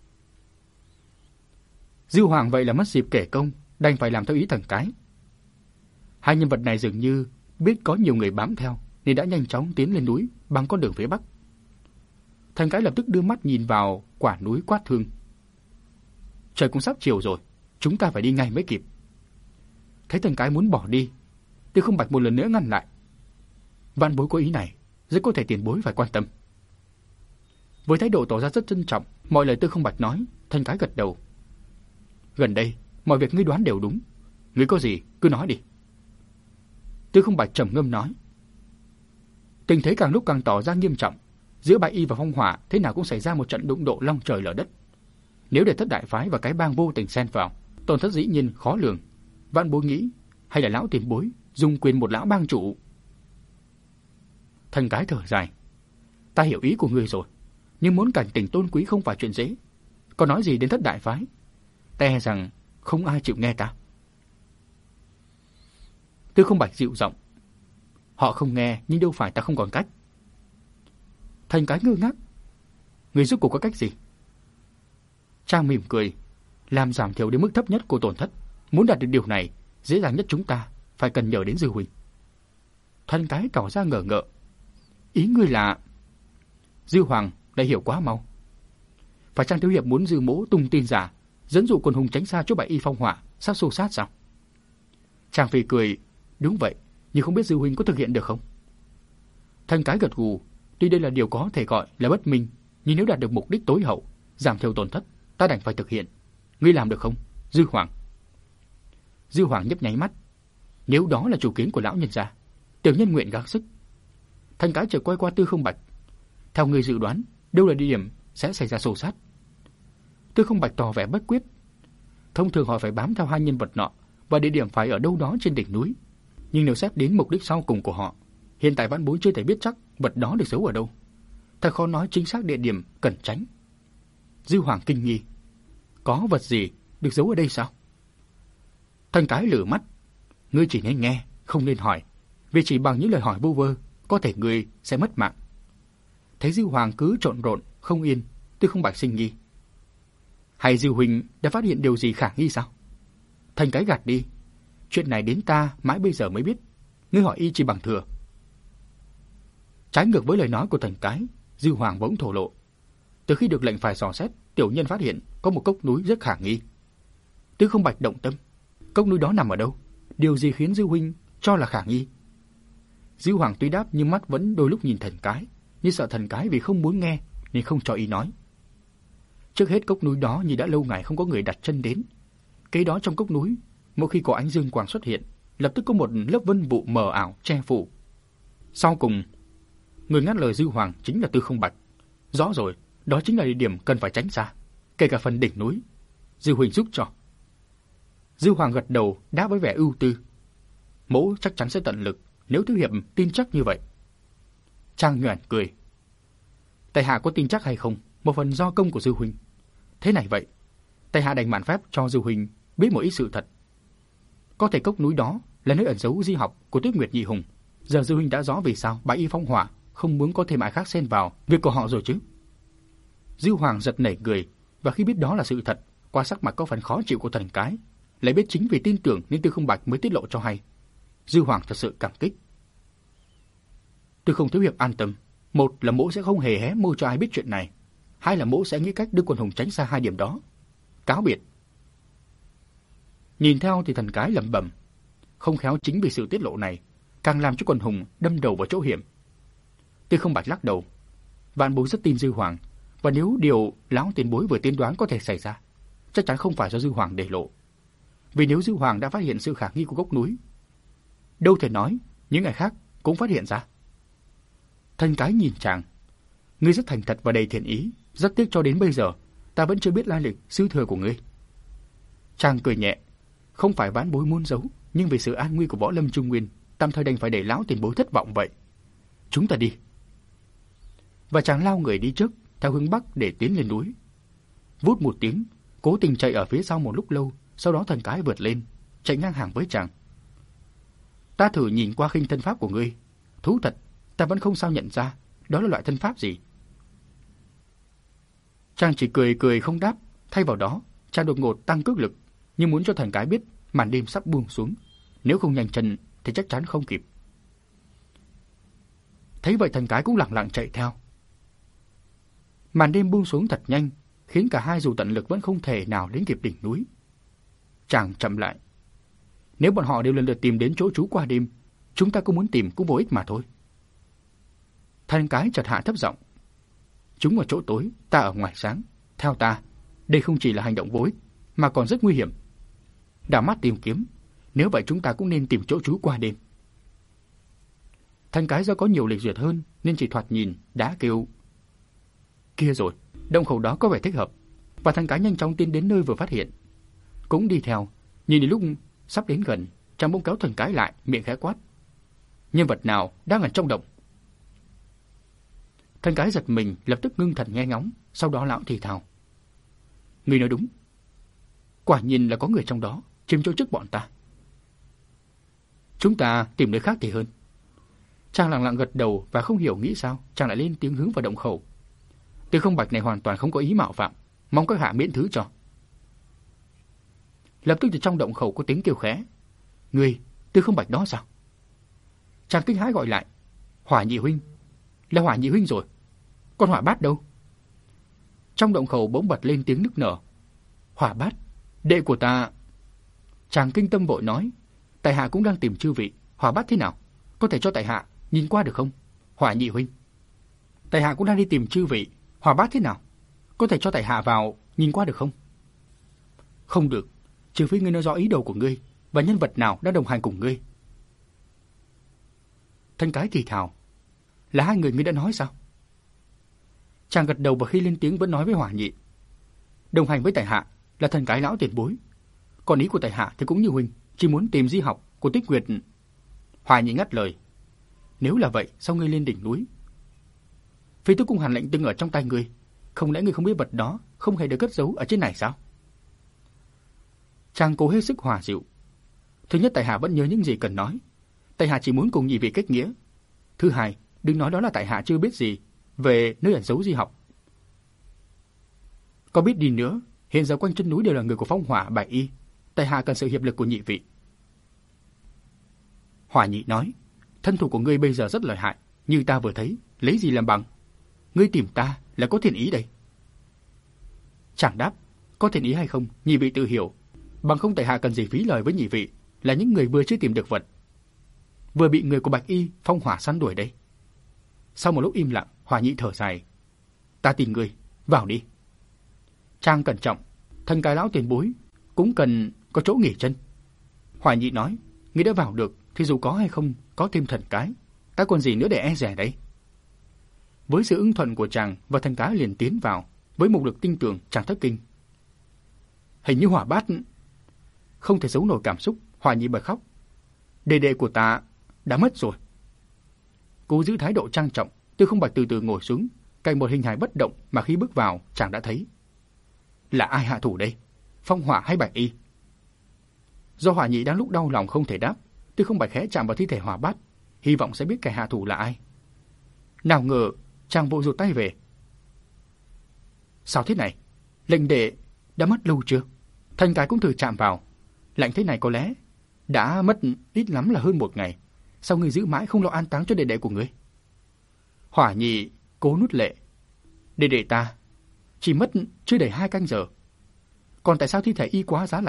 Dư Hoàng vậy là mất dịp kể công, đành phải làm theo ý Thần Cái. Hai nhân vật này dường như biết có nhiều người bám theo nên đã nhanh chóng tiến lên núi bằng con đường phía bắc. Thần Cái lập tức đưa mắt nhìn vào quả núi Quát Thương. Trời cũng sắp chiều rồi, chúng ta phải đi ngay mới kịp. Thấy Thần Cái muốn bỏ đi, Tư Không Bạch một lần nữa ngăn lại. Vạn bối có ý này, rất có thể tiền bối phải quan tâm. Với thái độ tỏ ra rất trân trọng mọi lời Tư Không Bạch nói, Thần Cái gật đầu. Gần đây, mọi việc ngươi đoán đều đúng, ngươi có gì cứ nói đi. Tư Không Bạch trầm ngâm nói. Tình thế càng lúc càng tỏ ra nghiêm trọng, giữa Bại Y và Phong Hỏa thế nào cũng xảy ra một trận đụng độ long trời lở đất. Nếu để Thất Đại phái và cái bang vô tình xen vào, tổn thất dĩ nhiên khó lường. Vạn bối nghĩ, hay là lão tiền bối dùng quyền một lão bang chủ. Thần Cái thở dài. Ta hiểu ý của ngươi rồi, nhưng muốn cảnh tỉnh Tôn Quý không phải chuyện dễ. Còn nói gì đến Thất Đại phái, te rằng không ai chịu nghe ta. Tư Không Bạch dịu giọng. Họ không nghe, nhưng đâu phải ta không còn cách. Thần Cái ngơ ngác. Người rốt cuộc có cách gì? Trang mỉm cười. Làm giảm thiểu đến mức thấp nhất của tổn thất. Muốn đạt được điều này, dễ dàng nhất chúng ta phải cần nhờ đến Dư huynh. Thần Cái tỏ ra ngờ ngợ. Ý ngươi là... Dư Hoàng đã hiểu quá mau. Phải chăng thiếu hiệp muốn Dư mỗ tung tin giả, dẫn dụ quần hùng tránh xa chỗ Bại Y Phong Hỏa, sắp xô sát sao? Trang Phi cười. Đúng vậy, nhưng không biết Dư huynh có thực hiện được không? Thần Cái gật gù. Tuy đây là điều có thể gọi là bất minh, nhưng nếu đạt được mục đích tối hậu, giảm thiểu tổn thất, ta đành phải thực hiện. Ngươi làm được không, Dư Hoàng? Dư Hoàng nhấp nháy mắt. Nếu đó là chủ kiến của lão nhân gia, tiểu nhân nguyện gắng sức. Thần Cái chợt quay qua Tư Không Bạch. Theo ngươi dự đoán, đâu là địa điểm sẽ xảy ra xô sát? Tư Không Bạch tỏ vẻ bất quyết. Thông thường họ phải bám theo hai nhân vật nọ, và địa điểm phải ở đâu đó trên đỉnh núi. Nhưng nếu xét đến mục đích sau cùng của họ, hiện tại vãn bối chưa thể biết chắc vật đó được giấu ở đâu. Thật khó nói chính xác địa điểm cần tránh. Dư Hoàng kinh nghi. Có vật gì được giấu ở đây sao? Thần Cái lử mắt. Ngươi chỉ nên nghe, không nên hỏi, vì chỉ bằng những lời hỏi vu vơ, có thể ngươi sẽ mất mạng. Thấy Dư Hoàng cứ trộn rộn, không yên, Tư Không Bạch sinh nghi. Hay Dư huynh đã phát hiện điều gì khả nghi sao? Thần Cái gạt đi. Chuyện này đến ta mãi bây giờ mới biết. Ngươi hỏi y chỉ bằng thừa. Trái ngược với lời nói của Thần Cái, Dư Hoàng bỗng thổ lộ. Từ khi được lệnh phải dò xét, tiểu nhân phát hiện có một cốc núi rất khả nghi. Tư Không Bạch động tâm. Cốc núi đó nằm ở đâu? Điều gì khiến Dư huynh cho là khả nghi? Dư Hoàng tuy đáp nhưng mắt vẫn đôi lúc nhìn Thần Cái, như sợ Thần Cái vì không muốn nghe nên không cho ý nói. Trước hết cốc núi đó như đã lâu ngày không có người đặt chân đến. Kế đó trong cốc núi, mỗi khi có ánh dương quang xuất hiện, lập tức có một lớp vân vụ mờ ảo che phủ. Sau cùng, người ngắt lời Dư Hoàng chính là Tư Không Bạch. Rõ rồi, đó chính là địa điểm cần phải tránh xa, kể cả phần đỉnh núi. Dư huynh giúp cho. Dư Hoàng gật đầu đáp với vẻ ưu tư. Mỗ chắc chắn sẽ tận lực, nếu thiếu hiệp tin chắc như vậy. Trang Nhoẻn cười. Tại hạ có tin chắc hay không, một phần do công của Dư huynh. Thế này vậy, tại hạ đành mạn phép cho Dư huynh biết một ít sự thật. Có thể cốc núi đó là nơi ẩn giấu di học của Tuyết Nguyệt Nhị Hùng. Giờ Dư huynh đã rõ vì sao Bại Y Phong Hỏa không muốn có thêm ai khác xen vào việc của họ rồi chứ? Dư Hoàng giật nảy người, và khi biết đó là sự thật, qua sắc mặt có phần khó chịu của Thần Cái, lại biết chính vì tin tưởng nên Tư Không Bạch mới tiết lộ cho hay. Dư Hoàng thật sự cảm kích. Tư Không thiếu hiệp an tâm, một là mỗ sẽ không hề hé môi cho ai biết chuyện này, hai là mỗ sẽ nghĩ cách đưa quần hùng tránh xa hai điểm đó. Cáo biệt. Nhìn theo thì thần cái lẩm bẩm, không khéo chính vì sự tiết lộ này càng làm cho quần hùng đâm đầu vào chỗ hiểm. Tư Không Bạch lắc đầu, vạn bối rất tin Dư Hoàng, và nếu điều lão tiền bối vừa tiên đoán có thể xảy ra, chắc chắn không phải do Dư Hoàng để lộ. Vì nếu Dư Hoàng đã phát hiện sự khả nghi của gốc núi, đâu thể nói những ngày khác cũng phát hiện ra. Thần cái nhìn chàng, ngươi rất thành thật và đầy thiện ý, rất tiếc cho đến bây giờ ta vẫn chưa biết lai lịch sư thừa của ngươi. Chàng cười nhẹ, không phải vãn bối muốn giấu, nhưng vì sự an nguy của võ lâm Trung Nguyên, tạm thời đành phải để lão tiền bối thất vọng vậy. Chúng ta đi. Và chàng lao người đi trước theo hướng bắc để tiến lên núi. Vút một tiếng, cố tình chạy ở phía sau một lúc lâu, sau đó thần cái vượt lên, chạy ngang hàng với chàng. Ta thử nhìn qua khinh thân pháp của ngươi, thú thật, ta vẫn không sao nhận ra đó là loại thân pháp gì. Chàng chỉ cười cười không đáp, thay vào đó, chàng đột ngột tăng cước lực, như muốn cho thần cái biết màn đêm sắp buông xuống, nếu không nhanh chân thì chắc chắn không kịp. Thấy vậy thần cái cũng lặng lặng chạy theo. Màn đêm buông xuống thật nhanh, khiến cả hai dù tận lực vẫn không thể nào đến kịp đỉnh núi. Chàng chậm lại. Nếu bọn họ đều lần lượt tìm đến chỗ trú qua đêm, chúng ta cũng muốn tìm cũng vô ích mà thôi. Thần cái chợt hạ thấp giọng. Chúng ở chỗ tối, ta ở ngoài sáng. Theo ta, đây không chỉ là hành động vô ích, mà còn rất nguy hiểm. Đảo mắt tìm kiếm, nếu vậy chúng ta cũng nên tìm chỗ trú qua đêm. Thần cái do có nhiều lịch duyệt hơn nên chỉ thoạt nhìn đã kêu. Kia rồi, động khẩu đó có vẻ thích hợp. Và thần cái nhanh chóng tiến đến nơi vừa phát hiện. Cũng đi theo, nhìn đến lúc sắp đến gần, chàng bỗng kéo thần cái lại, miệng khẽ quát. Nhân vật nào đang ở trong động? Thần cái giật mình, lập tức ngưng thần nghe ngóng, sau đó lão thì thào. Người nói đúng. Quả nhiên là có người trong đó, chiếm chỗ trước bọn ta. Chúng ta tìm nơi khác thì hơn. Chàng lặng lặng gật đầu và không hiểu nghĩ sao, chàng lại lên tiếng hướng vào động khẩu. Tư Không Bạch này hoàn toàn không có ý mạo phạm, mong các hạ miễn thứ cho. Lập tức từ trong động khẩu có tiếng kêu khẽ. Người, Tư Không Bạch đó sao? Chàng kinh hãi gọi lại. Hỏa Nhị huynh, là Hỏa Nhị huynh rồi. Còn Hỏa Bát đâu? Trong động khẩu bỗng bật lên tiếng nức nở. Hỏa Bát, đệ của ta. Chàng kinh tâm vội nói. Tại hạ cũng đang tìm chư vị. Hỏa Bát thế nào? Có thể cho tại hạ nhìn qua được không? Hỏa Nhị huynh, tại hạ cũng đang đi tìm chư vị. Hỏa Bát thế nào? Có thể cho tại hạ vào nhìn qua được không? Không được, trừ phi ngươi nói rõ ý đồ của ngươi và nhân vật nào đã đồng hành cùng ngươi. Thanh cái thì thào. Là hai người ngươi đã nói sao? Chàng gật đầu và khi lên tiếng vẫn nói với Hỏa Nhị. Đồng hành với tại hạ là thần cái lão tiền bối. Còn ý của tại hạ thì cũng như huynh, chỉ muốn tìm di học của Tích Nguyệt. Hỏa Nhị ngắt lời. Nếu là vậy, sao ngươi lên đỉnh núi? Phi Tứ Cung Hàn lệnh từng ở trong tay ngươi, không lẽ ngươi không biết vật đó không hề được cất giấu ở trên này sao? Chàng cố hết sức hòa dịu. Thứ nhất, tại hạ vẫn nhớ những gì cần nói. Tại hạ chỉ muốn cùng nhị vị kết nghĩa. Thứ hai, đừng nói đó là tại hạ chưa biết gì về nơi ẩn giấu di học. Có biết đi nữa, hiện giờ quanh chân núi đều là người của Phong Hỏa, Bạch Y. Tại hạ cần sự hiệp lực của nhị vị. Hỏa Nhị nói, thân thủ của ngươi bây giờ rất lợi hại, như ta vừa thấy, lấy gì làm bằng? Ngươi tìm ta là có thiện ý đây. Chàng đáp, có thiện ý hay không, nhị vị tự hiểu. Bằng không tại hạ cần gì phí lời với nhị vị, là những người vừa chưa tìm được vật, vừa bị người của Bạch Y, Phong Hỏa săn đuổi đây. Sau một lúc im lặng, Hỏa Nhị thở dài. Ta tìm ngươi, vào đi. Chàng cẩn trọng, thần cái lão tiền bối cũng cần có chỗ nghỉ chân. Hỏa Nhị nói, ngươi đã vào được thì dù có hay không có thêm thần cái, ta còn gì nữa để e dè đây. Với sự ưng thuận của chàng và thần cái liền tiến vào, với mục lực tinh tường chàng thất kinh. Hình như Hỏa Bát không thể giấu nổi cảm xúc, Hỏa Nhị bật khóc. Đệ đệ của ta đã mất rồi. Cố giữ thái độ trang trọng, Tư Không Bạch từ từ ngồi xuống, cạnh một hình hài bất động mà khi bước vào chàng đã thấy. Là ai hạ thủ đây? Phong Hỏa hay Bạch Y? Do Hỏa Nhị đang lúc đau lòng không thể đáp, Tư Không Bạch khẽ chạm vào thi thể Hỏa Bát, hy vọng sẽ biết kẻ hạ thủ là ai. Nào ngờ chàng vội rụt tay về. Sao thế này? Lệnh đệ đã mất lâu chưa? Thanh cái cũng thử chạm vào. Lạnh thế này có lẽ đã mất ít lắm là hơn 1 ngày. Sao ngươi giữ mãi không lo an táng cho đệ đệ của ngươi? Hỏa Nhị cố nuốt lệ. Đệ đệ ta chỉ mất chưa đầy 2 canh giờ. Còn tại sao thi thể y quá giá lạnh,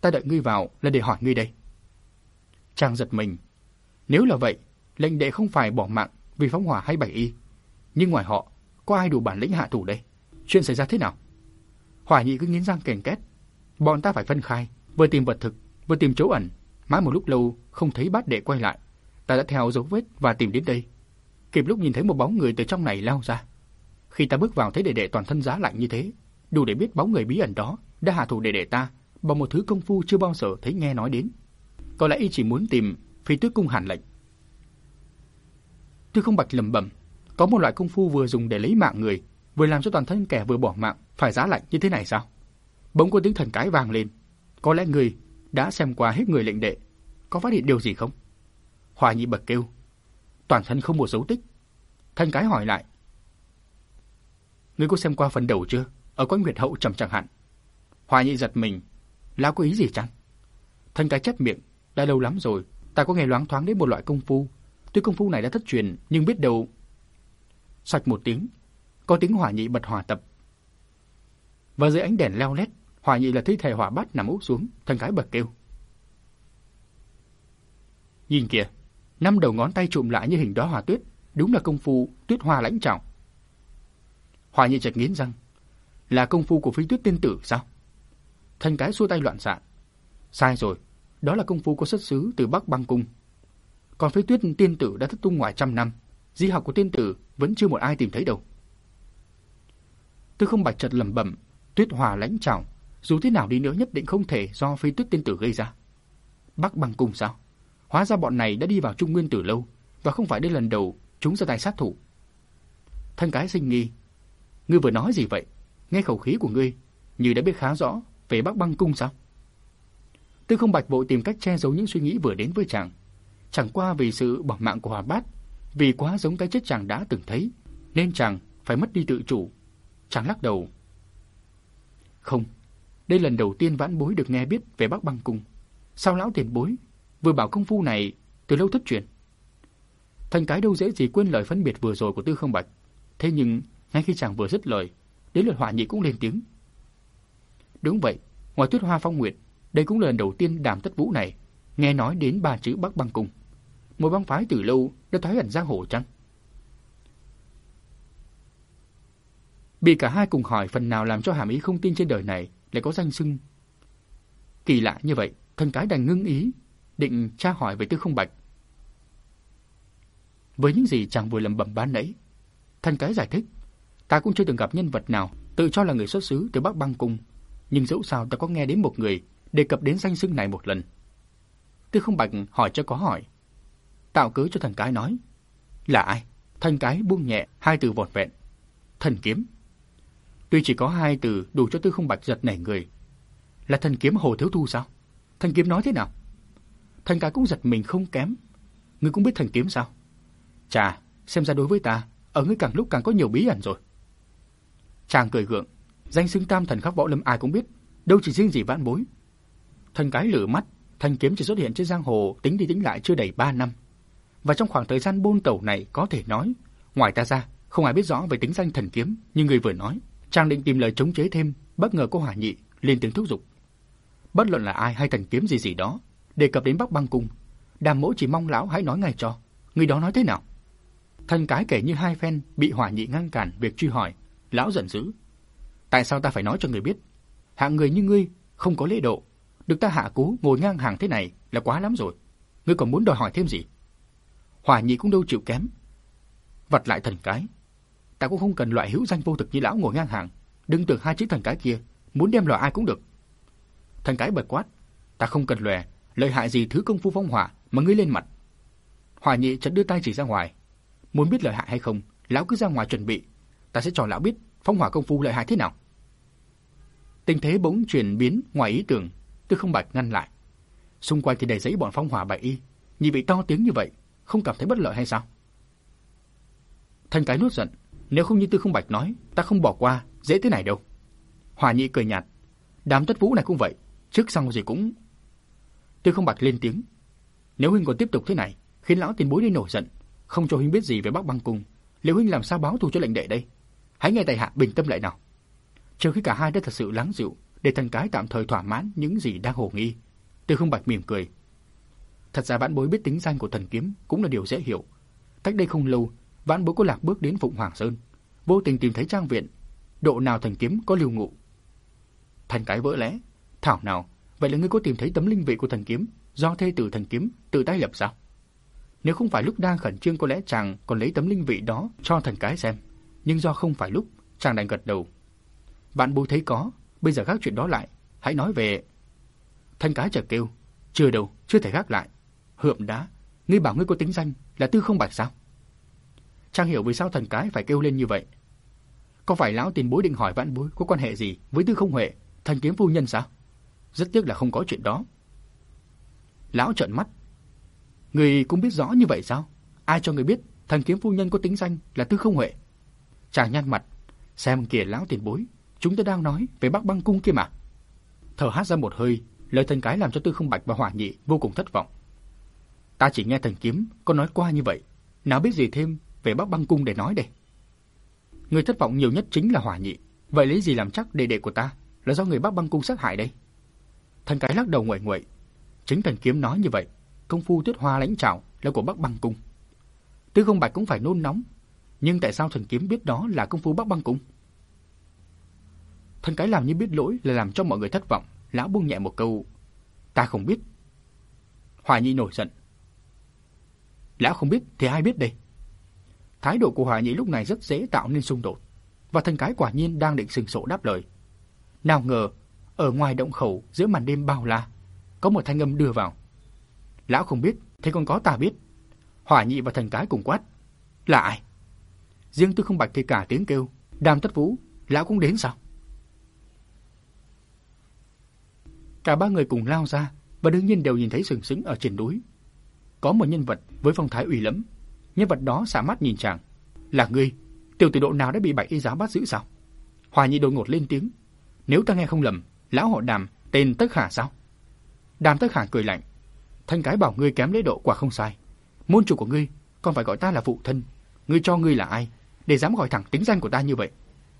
ta đợi ngươi vào là để hỏi ngươi đây. Chàng giật mình. Nếu là vậy, lệnh đệ không phải bỏ mạng vì phóng hỏa hay bày y. Nhưng ngoài họ, có ai đủ bản lĩnh hạ thủ đây? Chuyện xảy ra thế nào? Hỏa Nhị cứ nghiến răng kèn két. Bọn ta phải phân khai, vừa tìm vật thực, vừa tìm chỗ ẩn. Mãi một lúc lâu không thấy bát đệ quay lại, ta đã theo dấu vết và tìm đến đây. Kịp lúc nhìn thấy một bóng người từ trong này lao ra. Khi ta bước vào thấy đệ toàn thân giá lạnh như thế, đủ để biết bóng người bí ẩn đó đã hạ thủ đệ ta bằng một thứ công phu chưa bao giờ thấy nghe nói đến. Có lẽ y chỉ muốn tìm Phi Tuyết cung hàn lệnh. Tư Không Bạch lẩm bẩm, có một loại công phu vừa dùng để lấy mạng người, vừa làm cho toàn thân kẻ vừa bỏ mạng phải giá lạnh như thế này sao? Bỗng có tiếng thần cái vang lên. Có lẽ người đã xem qua hết người lệnh đệ, có phát hiện điều gì không? Hỏa Nhị bật kêu, toàn thân không một dấu tích. Thần cái hỏi lại, ngươi có xem qua phần đầu chưa? Ở quanh huyệt hậu trầm chẳng hạn. Hỏa Nhị giật mình, lão có ý gì chăng? Thần cái chép miệng, đã lâu lắm rồi, ta có nghe loáng thoáng đến một loại công phu. Tuy công phu này đã thất truyền, nhưng biết đâu. Xoạch một tiếng, có tiếng Hỏa Nhị bật hỏa tập. Và dưới ánh đèn leo lét, Hỏa Nhị là thi thể hỏa bát nằm úp xuống. Thần cái bật kêu, nhìn kìa, 5 đầu ngón tay chụm lại như hình đóa hoa tuyết, đúng là công phu Tuyết Hoa Lãnh Trảo. Hỏa Nhị chợt nghiến răng, là công phu của Phi Tuyết tiên tử sao? Thần cái xua tay loạn xạ, sai rồi, đó là công phu có xuất xứ từ Bắc Băng cung. Còn Phi Tuyết tiên tử đã thất tung ngoài trăm năm, di học của tiên tử vẫn chưa một ai tìm thấy đâu. Tư Không Bạch chợt lẩm bẩm, Tuyết Hoa Lãnh Trảo, dù thế nào đi nữa nhất định không thể do Phi Tuyết tiên tử gây ra. Bắc Băng cung sao? Hóa ra bọn này đã đi vào Trung Nguyên từ lâu, và không phải đây lần đầu chúng ra tay sát thủ. Thần cái sinh nghi, ngươi vừa nói gì vậy? Nghe khẩu khí của ngươi, như đã biết khá rõ về Bắc Băng cung sao? Tư Không Bạch vội tìm cách che giấu những suy nghĩ vừa đến với chàng. Chẳng qua vì sự bỏ mạng của Hỏa Bát, vì quá giống cái chết chàng đã từng thấy, nên chàng phải mất đi tự chủ. Chàng lắc đầu. Không, đây lần đầu tiên vãn bối được nghe biết về Bắc Băng cung. Sao lão tiền bối vừa bảo công phu này từ lâu thất truyền? Thần cái đâu dễ gì quên lời phân biệt vừa rồi của Tư Không Bạch. Thế nhưng ngay khi chàng vừa dứt lời, đến lượt Hỏa Nhị cũng lên tiếng. Đúng vậy, ngoài Tuyết Hoa Phong Nguyệt, đây cũng là lần đầu tiên Đàm Tất Vũ này nghe nói đến 3 chữ Bắc Băng cung. Một bang phái từ lâu đã thoái ẩn giang hồ chăng? Bị cả hai cùng hỏi, phần nào làm cho hàm ý không tin trên đời này lại có danh xưng kỳ lạ như vậy. Thần cái đành ngưng ý, định tra hỏi về Tư Không Bạch. Với những gì chàng vừa lẩm bẩm ban nãy, thần cái giải thích, ta cũng chưa từng gặp nhân vật nào tự cho là người xuất xứ từ Bắc Băng cung, nhưng dẫu sao ta có nghe đến một người đề cập đến danh xưng này một lần. Tư Không Bạch hỏi cho có hỏi, tạo cớ cho thần cái nói, là ai? Thần cái buông nhẹ 2 từ vỏn vẹn, Thần Kiếm. Tuy chỉ có 2 từ đủ cho Tư Không Bạch giật nảy người. Là thần kiếm Hồ Thiếu Thu sao? Thần kiếm nói thế nào? Thần cái cũng giật mình không kém. Ngươi cũng biết thần kiếm sao? Chà, xem ra đối với ta, ở ngươi càng lúc càng có nhiều bí ẩn rồi. Chàng cười gượng, danh xưng tam thần khắp võ lâm ai cũng biết, đâu chỉ riêng gì vãn bối. Thần cái lửa mắt, thần kiếm chỉ xuất hiện trên giang hồ tính đi tính lại chưa đầy 3 năm. Và trong khoảng thời gian bôn tẩu này có thể nói, ngoài ta ra, không ai biết rõ về tính danh thần kiếm như người vừa nói. Chàng định tìm lời chống chế thêm, bất ngờ có Hỏa Nhị lên tiếng thúc giục. Bất luận là ai hay thần kiếm gì gì đó, đề cập đến Bắc Băng cung, Đàm mỗ chỉ mong lão hãy nói ngay cho, người đó nói thế nào? Thần cái kể như 2 phen bị Hỏa Nhị ngăn cản việc truy hỏi, lão giận dữ. Tại sao ta phải nói cho người biết? Hạng người như ngươi không có lễ độ, được ta hạ cố ngồi ngang hàng thế này là quá lắm rồi. Ngươi còn muốn đòi hỏi thêm gì? Hỏa Nhị cũng đâu chịu kém, vặt lại thần cái. Ta cũng không cần loại hữu danh vô thực như lão ngồi ngang hàng. Đừng tưởng 2 chữ thần cái kia muốn đem lòi ai cũng được. Thần cái bật quát, ta không cần lòe, lợi hại gì thứ công phu phong hỏa mà ngươi lên mặt. Hỏa Nhị chợt đưa tay chỉ ra ngoài, muốn biết lợi hại hay không, lão cứ ra ngoài chuẩn bị, ta sẽ cho lão biết phong hỏa công phu lợi hại thế nào. Tình thế bỗng chuyển biến ngoài ý tưởng, Tư Không Bạch ngăn lại. Xung quanh thì đầy giấy bọn phong hỏa bại y, nhị vị to tiếng như vậy, không cảm thấy bất lợi hay sao? Thần cái nuốt giận, nếu không như Tư Không Bạch nói, ta không bỏ qua dễ thế này đâu. Hỏa Nhị cười nhạt, Đám Tất Vũ này cũng vậy, trước sau gì cũng. Tư Không Bạch lên tiếng, nếu huynh còn tiếp tục thế này, khiến lão tiền bối đi nổi giận, không cho huynh biết gì về Bắc Băng cung, liệu huynh làm sao báo thù cho lệnh đệ đây? Hãy nghe tại hạ bình tâm lại nào. Trừ khi cả hai đã thật sự lắng dịu, để thần cái tạm thời thỏa mãn những gì đang hồ nghi. Tư Không Bạch mỉm cười. Thật ra vãn bối biết tính danh của thần kiếm cũng là điều dễ hiểu. Cách đây không lâu, vãn bối có lạc bước đến Phụng Hoàng Sơn, vô tình tìm thấy trang viện, độ nào thần kiếm có lưu ngụ. Thần cái vỡ lẽ, thảo nào, vậy là ngươi có tìm thấy tấm linh vị của thần kiếm do thê tử thần kiếm tự tay lập sao? Nếu không phải lúc đang khẩn trương có lẽ chàng còn lấy tấm linh vị đó cho thần cái xem, nhưng do không phải lúc, chàng đành gật đầu. Vãn bối thấy có, bây giờ gác chuyện đó lại, hãy nói về. Thần cái chợt kêu, chưa đâu, chưa thể gác lại. Hượm đá, ngươi bảo ngươi có tính danh là Tư Không Bạch sao? Chàng hiểu vì sao thần cái phải kêu lên như vậy. Có phải lão tiền bối định hỏi vãn bối có quan hệ gì với Tư Không Huệ, thần kiếm phu nhân sao? Rất tiếc là không có chuyện đó. Lão trợn mắt. Người cũng biết rõ như vậy sao? Ai cho người biết thần kiếm phu nhân có tính danh là Tư Không Huệ? Chàng nhăn mặt. Xem kìa lão tiền bối, chúng ta đang nói về Bắc Băng Cung kia mà. Thở hắt ra một hơi, lời thần cái làm cho Tư Không Bạch và Hỏa Nhị vô cùng thất vọng. Ta chỉ nghe thần kiếm có nói qua như vậy, nào biết gì thêm về Bắc Băng Cung để nói đây. Người thất vọng nhiều nhất chính là Hỏa Nhị. Vậy lấy gì làm chắc đệ đệ của ta là do người Bắc Băng Cung sát hại đây? Thần cái lắc đầu nguậy nguậy. Chính thần kiếm nói như vậy, công phu Tuyết Hoa lãnh trảo là của Bắc Băng Cung. Tư Không Bạch cũng phải nôn nóng, nhưng tại sao thần kiếm biết đó là công phu Bắc Băng Cung? Thần cái làm như biết lỗi là làm cho mọi người thất vọng, lão buông nhẹ một câu, ta không biết. Hỏa Nhị nổi giận. Lão không biết thì ai biết đây? Thái độ của Hỏa Nhị lúc này rất dễ tạo nên xung đột, và thần cái quả nhiên đang định sừng sộ đáp lời. Nào ngờ, ở ngoài động khẩu giữa màn đêm bao la, có một thanh âm đưa vào. Lão không biết, thế còn có ta biết. Hỏa Nhị và thần cái cùng quát. Là ai? Riêng Tư Không Bạch thì cả tiếng kêu. Đàm Tất Vũ, lão cũng đến sao? Cả ba người cùng lao ra, và đương nhiên đều nhìn thấy sừng sững ở trên núi. Có một nhân vật với phong thái uy lẫm. Nhân vật đó xả mắt nhìn chàng. Là ngươi, tiểu tử độ nào đã bị Bạch Y giáo bắt giữ sao? Hỏa Nhị đột ngột lên tiếng. Nếu ta nghe không lầm, lão họ Đàm tên Tất Khả sao? Đàm Tất Khả cười lạnh. Thanh cái bảo ngươi kém lễ độ quả không sai. Môn chủ của ngươi còn phải gọi ta là phụ thân. Ngươi cho ngươi là ai để dám gọi thẳng tính danh của ta như vậy?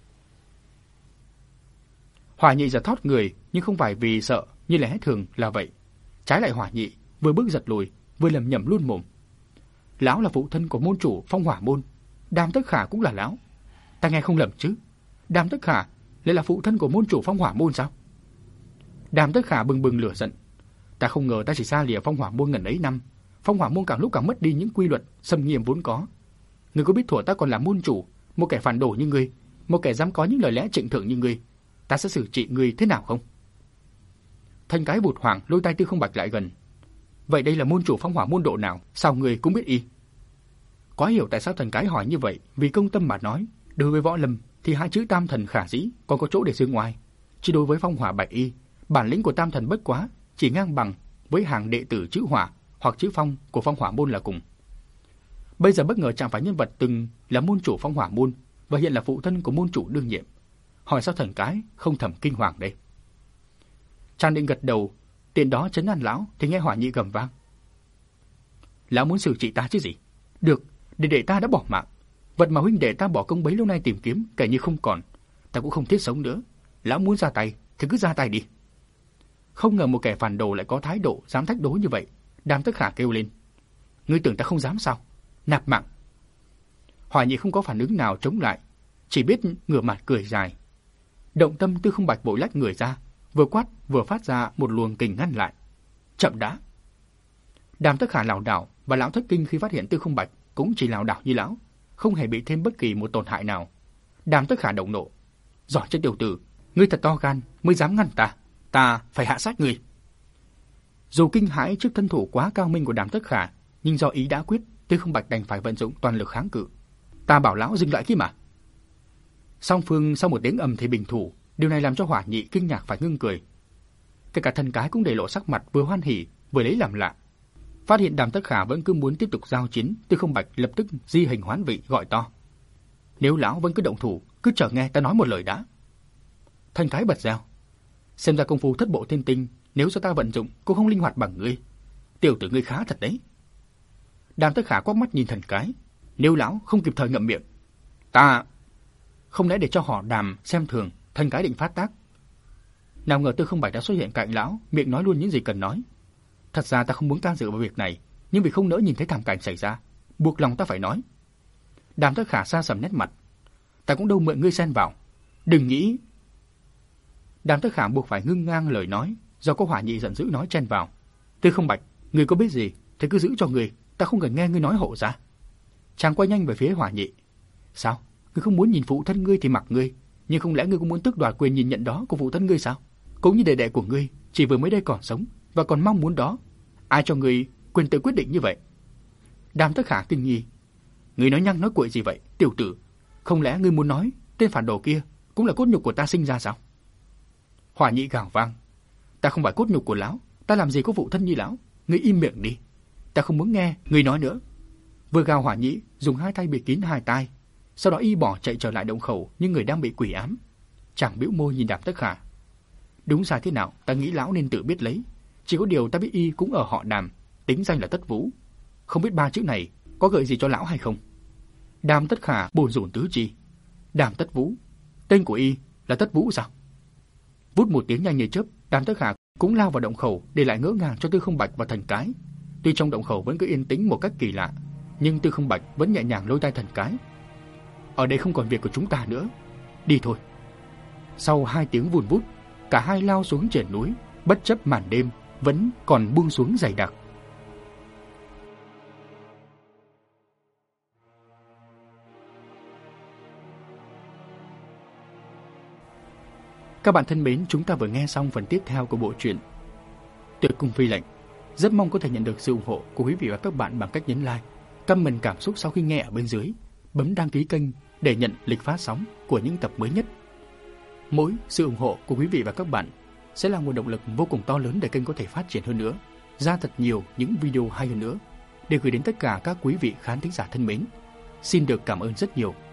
Hỏa Nhị giật thót người, nhưng không phải vì sợ như lẽ thường là vậy. Trái lại Hỏa Nhị vừa bước giật lùi, vừa lẩm nhẩm luôn mồm. Lão là phụ thân của môn chủ Phong Hỏa môn, Đàm Tất Khả cũng là lão. Ta nghe không lầm chứ? Đàm Tất Khả lại là phụ thân của môn chủ Phong Hỏa môn sao? Đàm Tất Khả bừng bừng lửa giận. Ta không ngờ ta chỉ xa lìa Phong Hỏa môn ngần ấy năm, Phong Hỏa môn càng lúc càng mất đi những quy luật xâm nghiêm vốn có. Ngươi có biết thuở ta còn là môn chủ, một kẻ phản đồ như ngươi, một kẻ dám có những lời lẽ trịnh thượng như ngươi, ta sẽ xử trị ngươi thế nào không? Thanh cái vụt hoảng lôi tay Tư Không Bạch lại gần. Vậy đây là môn chủ Phong Hỏa môn độ nào, sao ngươi cũng biết y? Quá hiểu tại sao thần cái hỏi như vậy, vì công tâm mà nói, đối với võ lâm thì hai chữ Tam Thần khả dĩ còn có chỗ để dương ngoài, chứ đối với Phong Hỏa Bạch Y, bản lĩnh của Tam Thần bất quá chỉ ngang bằng với hàng đệ tử chữ Hỏa hoặc chữ Phong của Phong Hỏa môn là cùng. Bây giờ bất ngờ chạm phải nhân vật từng là môn chủ Phong Hỏa môn và hiện là phụ thân của môn chủ đương nhiệm, hỏi sao thần cái không thầm kinh hoàng đây? Chàng định gật đầu, tiện đó trấn an lão thì nghe Hỏa Nhị gầm vang. Lão muốn xử trị ta chứ gì? Được, đệ ta đã bỏ mạng, vật mà huynh đệ ta bỏ công bấy lâu nay tìm kiếm kể như không còn, ta cũng không thiết sống nữa. Lão muốn ra tay thì cứ ra tay đi. Không ngờ một kẻ phản đồ lại có thái độ dám thách đố như vậy. Đàm Tất Khả kêu lên. Ngươi tưởng ta không dám sao? Nạp mạng. Hỏa Nhị không có phản ứng nào chống lại, chỉ biết ngửa mặt cười dài. Động tâm Tư Không Bạch vội lách người ra, vừa quát vừa phát ra một luồng kình ngăn lại. Chậm đã. Đàm Tất Khả lảo đảo, và lão thất kinh khi phát hiện Tư Không Bạch cũng chỉ lảo đảo như lão, không hề bị thêm bất kỳ một tổn hại nào. Đàm Tất Khả động nộ. Giỏi chết tiểu tử, ngươi thật to gan mới dám ngăn ta, ta phải hạ sát ngươi. Dù kinh hãi trước thân thủ quá cao minh của Đàm Tất Khả, nhưng do ý đã quyết, Tư Không Bạch đành phải vận dụng toàn lực kháng cự. Ta bảo lão dừng lại kia mà. Song phương sau một tiếng ầm thì bình thủ, điều này làm cho Hỏa Nhị kinh ngạc phải ngưng cười. Kể cả thần cái cũng để lộ sắc mặt vừa hoan hỉ vừa lấy làm lạ. Phát hiện Đàm Tất Khả vẫn cứ muốn tiếp tục giao chiến, Tư Không Bạch lập tức di hình hoán vị gọi to. Nếu lão vẫn cứ động thủ, cứ chờ nghe ta nói một lời đã. Thần cái bật reo. Xem ra công phu thất bộ thiên tinh, nếu do ta vận dụng cũng không linh hoạt bằng ngươi. Tiểu tử ngươi khá thật đấy. Đàm Tất Khả quắc mắt nhìn thần cái. Nếu lão không kịp thời ngậm miệng, ta... Không lẽ để cho họ Đàm xem thường, thần cái định phát tác. Nào ngờ Tư Không Bạch đã xuất hiện cạnh lão, miệng nói luôn những gì cần nói. Thật ra ta không muốn can dự vào việc này, nhưng vì không nỡ nhìn thấy thảm cảnh xảy ra, buộc lòng ta phải nói. Đàm Tất Khả xa sầm nét mặt. Ta cũng đâu mượn ngươi xen vào. Đừng nghĩ. Đàm Tất Khả buộc phải ngưng ngang lời nói, do có Hỏa Nhị giận dữ nói chen vào. Tư Không Bạch, ngươi có biết gì thì cứ giữ cho ngươi, ta không cần nghe ngươi nói hộ ra. Chàng quay nhanh về phía Hỏa Nhị. Sao? Ngươi không muốn nhìn phụ thân ngươi thì mặc ngươi, nhưng không lẽ ngươi cũng muốn tước đoạt quyền nhìn nhận đó của phụ thân ngươi sao? Cũng như đệ đệ của ngươi, chỉ vừa mới đây còn sống và còn mong muốn đó. Ai cho ngươi quyền tự quyết định như vậy? Đàm Tất Khả kinh nghi. Ngươi nói nhăng nói cuội gì vậy, tiểu tử? Không lẽ ngươi muốn nói tên phản đồ kia cũng là cốt nhục của ta sinh ra sao? Hỏa Nhị gào vang. Ta không phải cốt nhục của lão, ta làm gì có phụ thân như lão, ngươi im miệng đi. Ta không muốn nghe ngươi nói nữa. Vừa gào, Hỏa Nhị dùng hai tay bịt kín hai tai, sau đó y bỏ chạy trở lại động khẩu như người đang bị quỷ ám. Chàng bĩu môi nhìn Đàm Tất Khả. Đúng sai thế nào, ta nghĩ lão nên tự biết lấy. Chỉ có điều ta biết y cũng ở họ Đàm, tính danh là Tất Vũ. Không biết ba chữ này có gợi gì cho lão hay không? Đàm Tất Khả bồn rồn tứ chi. Đàm Tất Vũ, tên của y là Tất Vũ sao? Vút một tiếng nhanh như chớp, Đàm Tất Khả cũng lao vào động khẩu, để lại ngỡ ngàng cho Tư Không Bạch và Thần Cái. Tuy trong động khẩu vẫn cứ yên tĩnh một cách kỳ lạ, nhưng Tư Không Bạch vẫn nhẹ nhàng lôi tay Thần Cái. Ở đây không còn việc của chúng ta nữa, đi thôi. Sau 2 tiếng vùn vút, cả hai lao xuống triển núi, bất chấp màn đêm vẫn còn buông xuống dày đặc. Các bạn thân mến, chúng ta vừa nghe xong phần tiếp theo của bộ truyện Tuyệt Cung Phi Lệnh. Rất mong có thể nhận được sự ủng hộ của quý vị và các bạn bằng cách nhấn like, comment cảm xúc sau khi nghe ở bên dưới, bấm đăng ký kênh để nhận lịch phát sóng của những tập mới nhất. Mỗi sự ủng hộ của quý vị và các bạn sẽ là nguồn động lực vô cùng to lớn để kênh có thể phát triển hơn nữa, ra thật nhiều những video hay hơn nữa để gửi đến tất cả các quý vị khán thính giả thân mến. Xin được cảm ơn rất nhiều.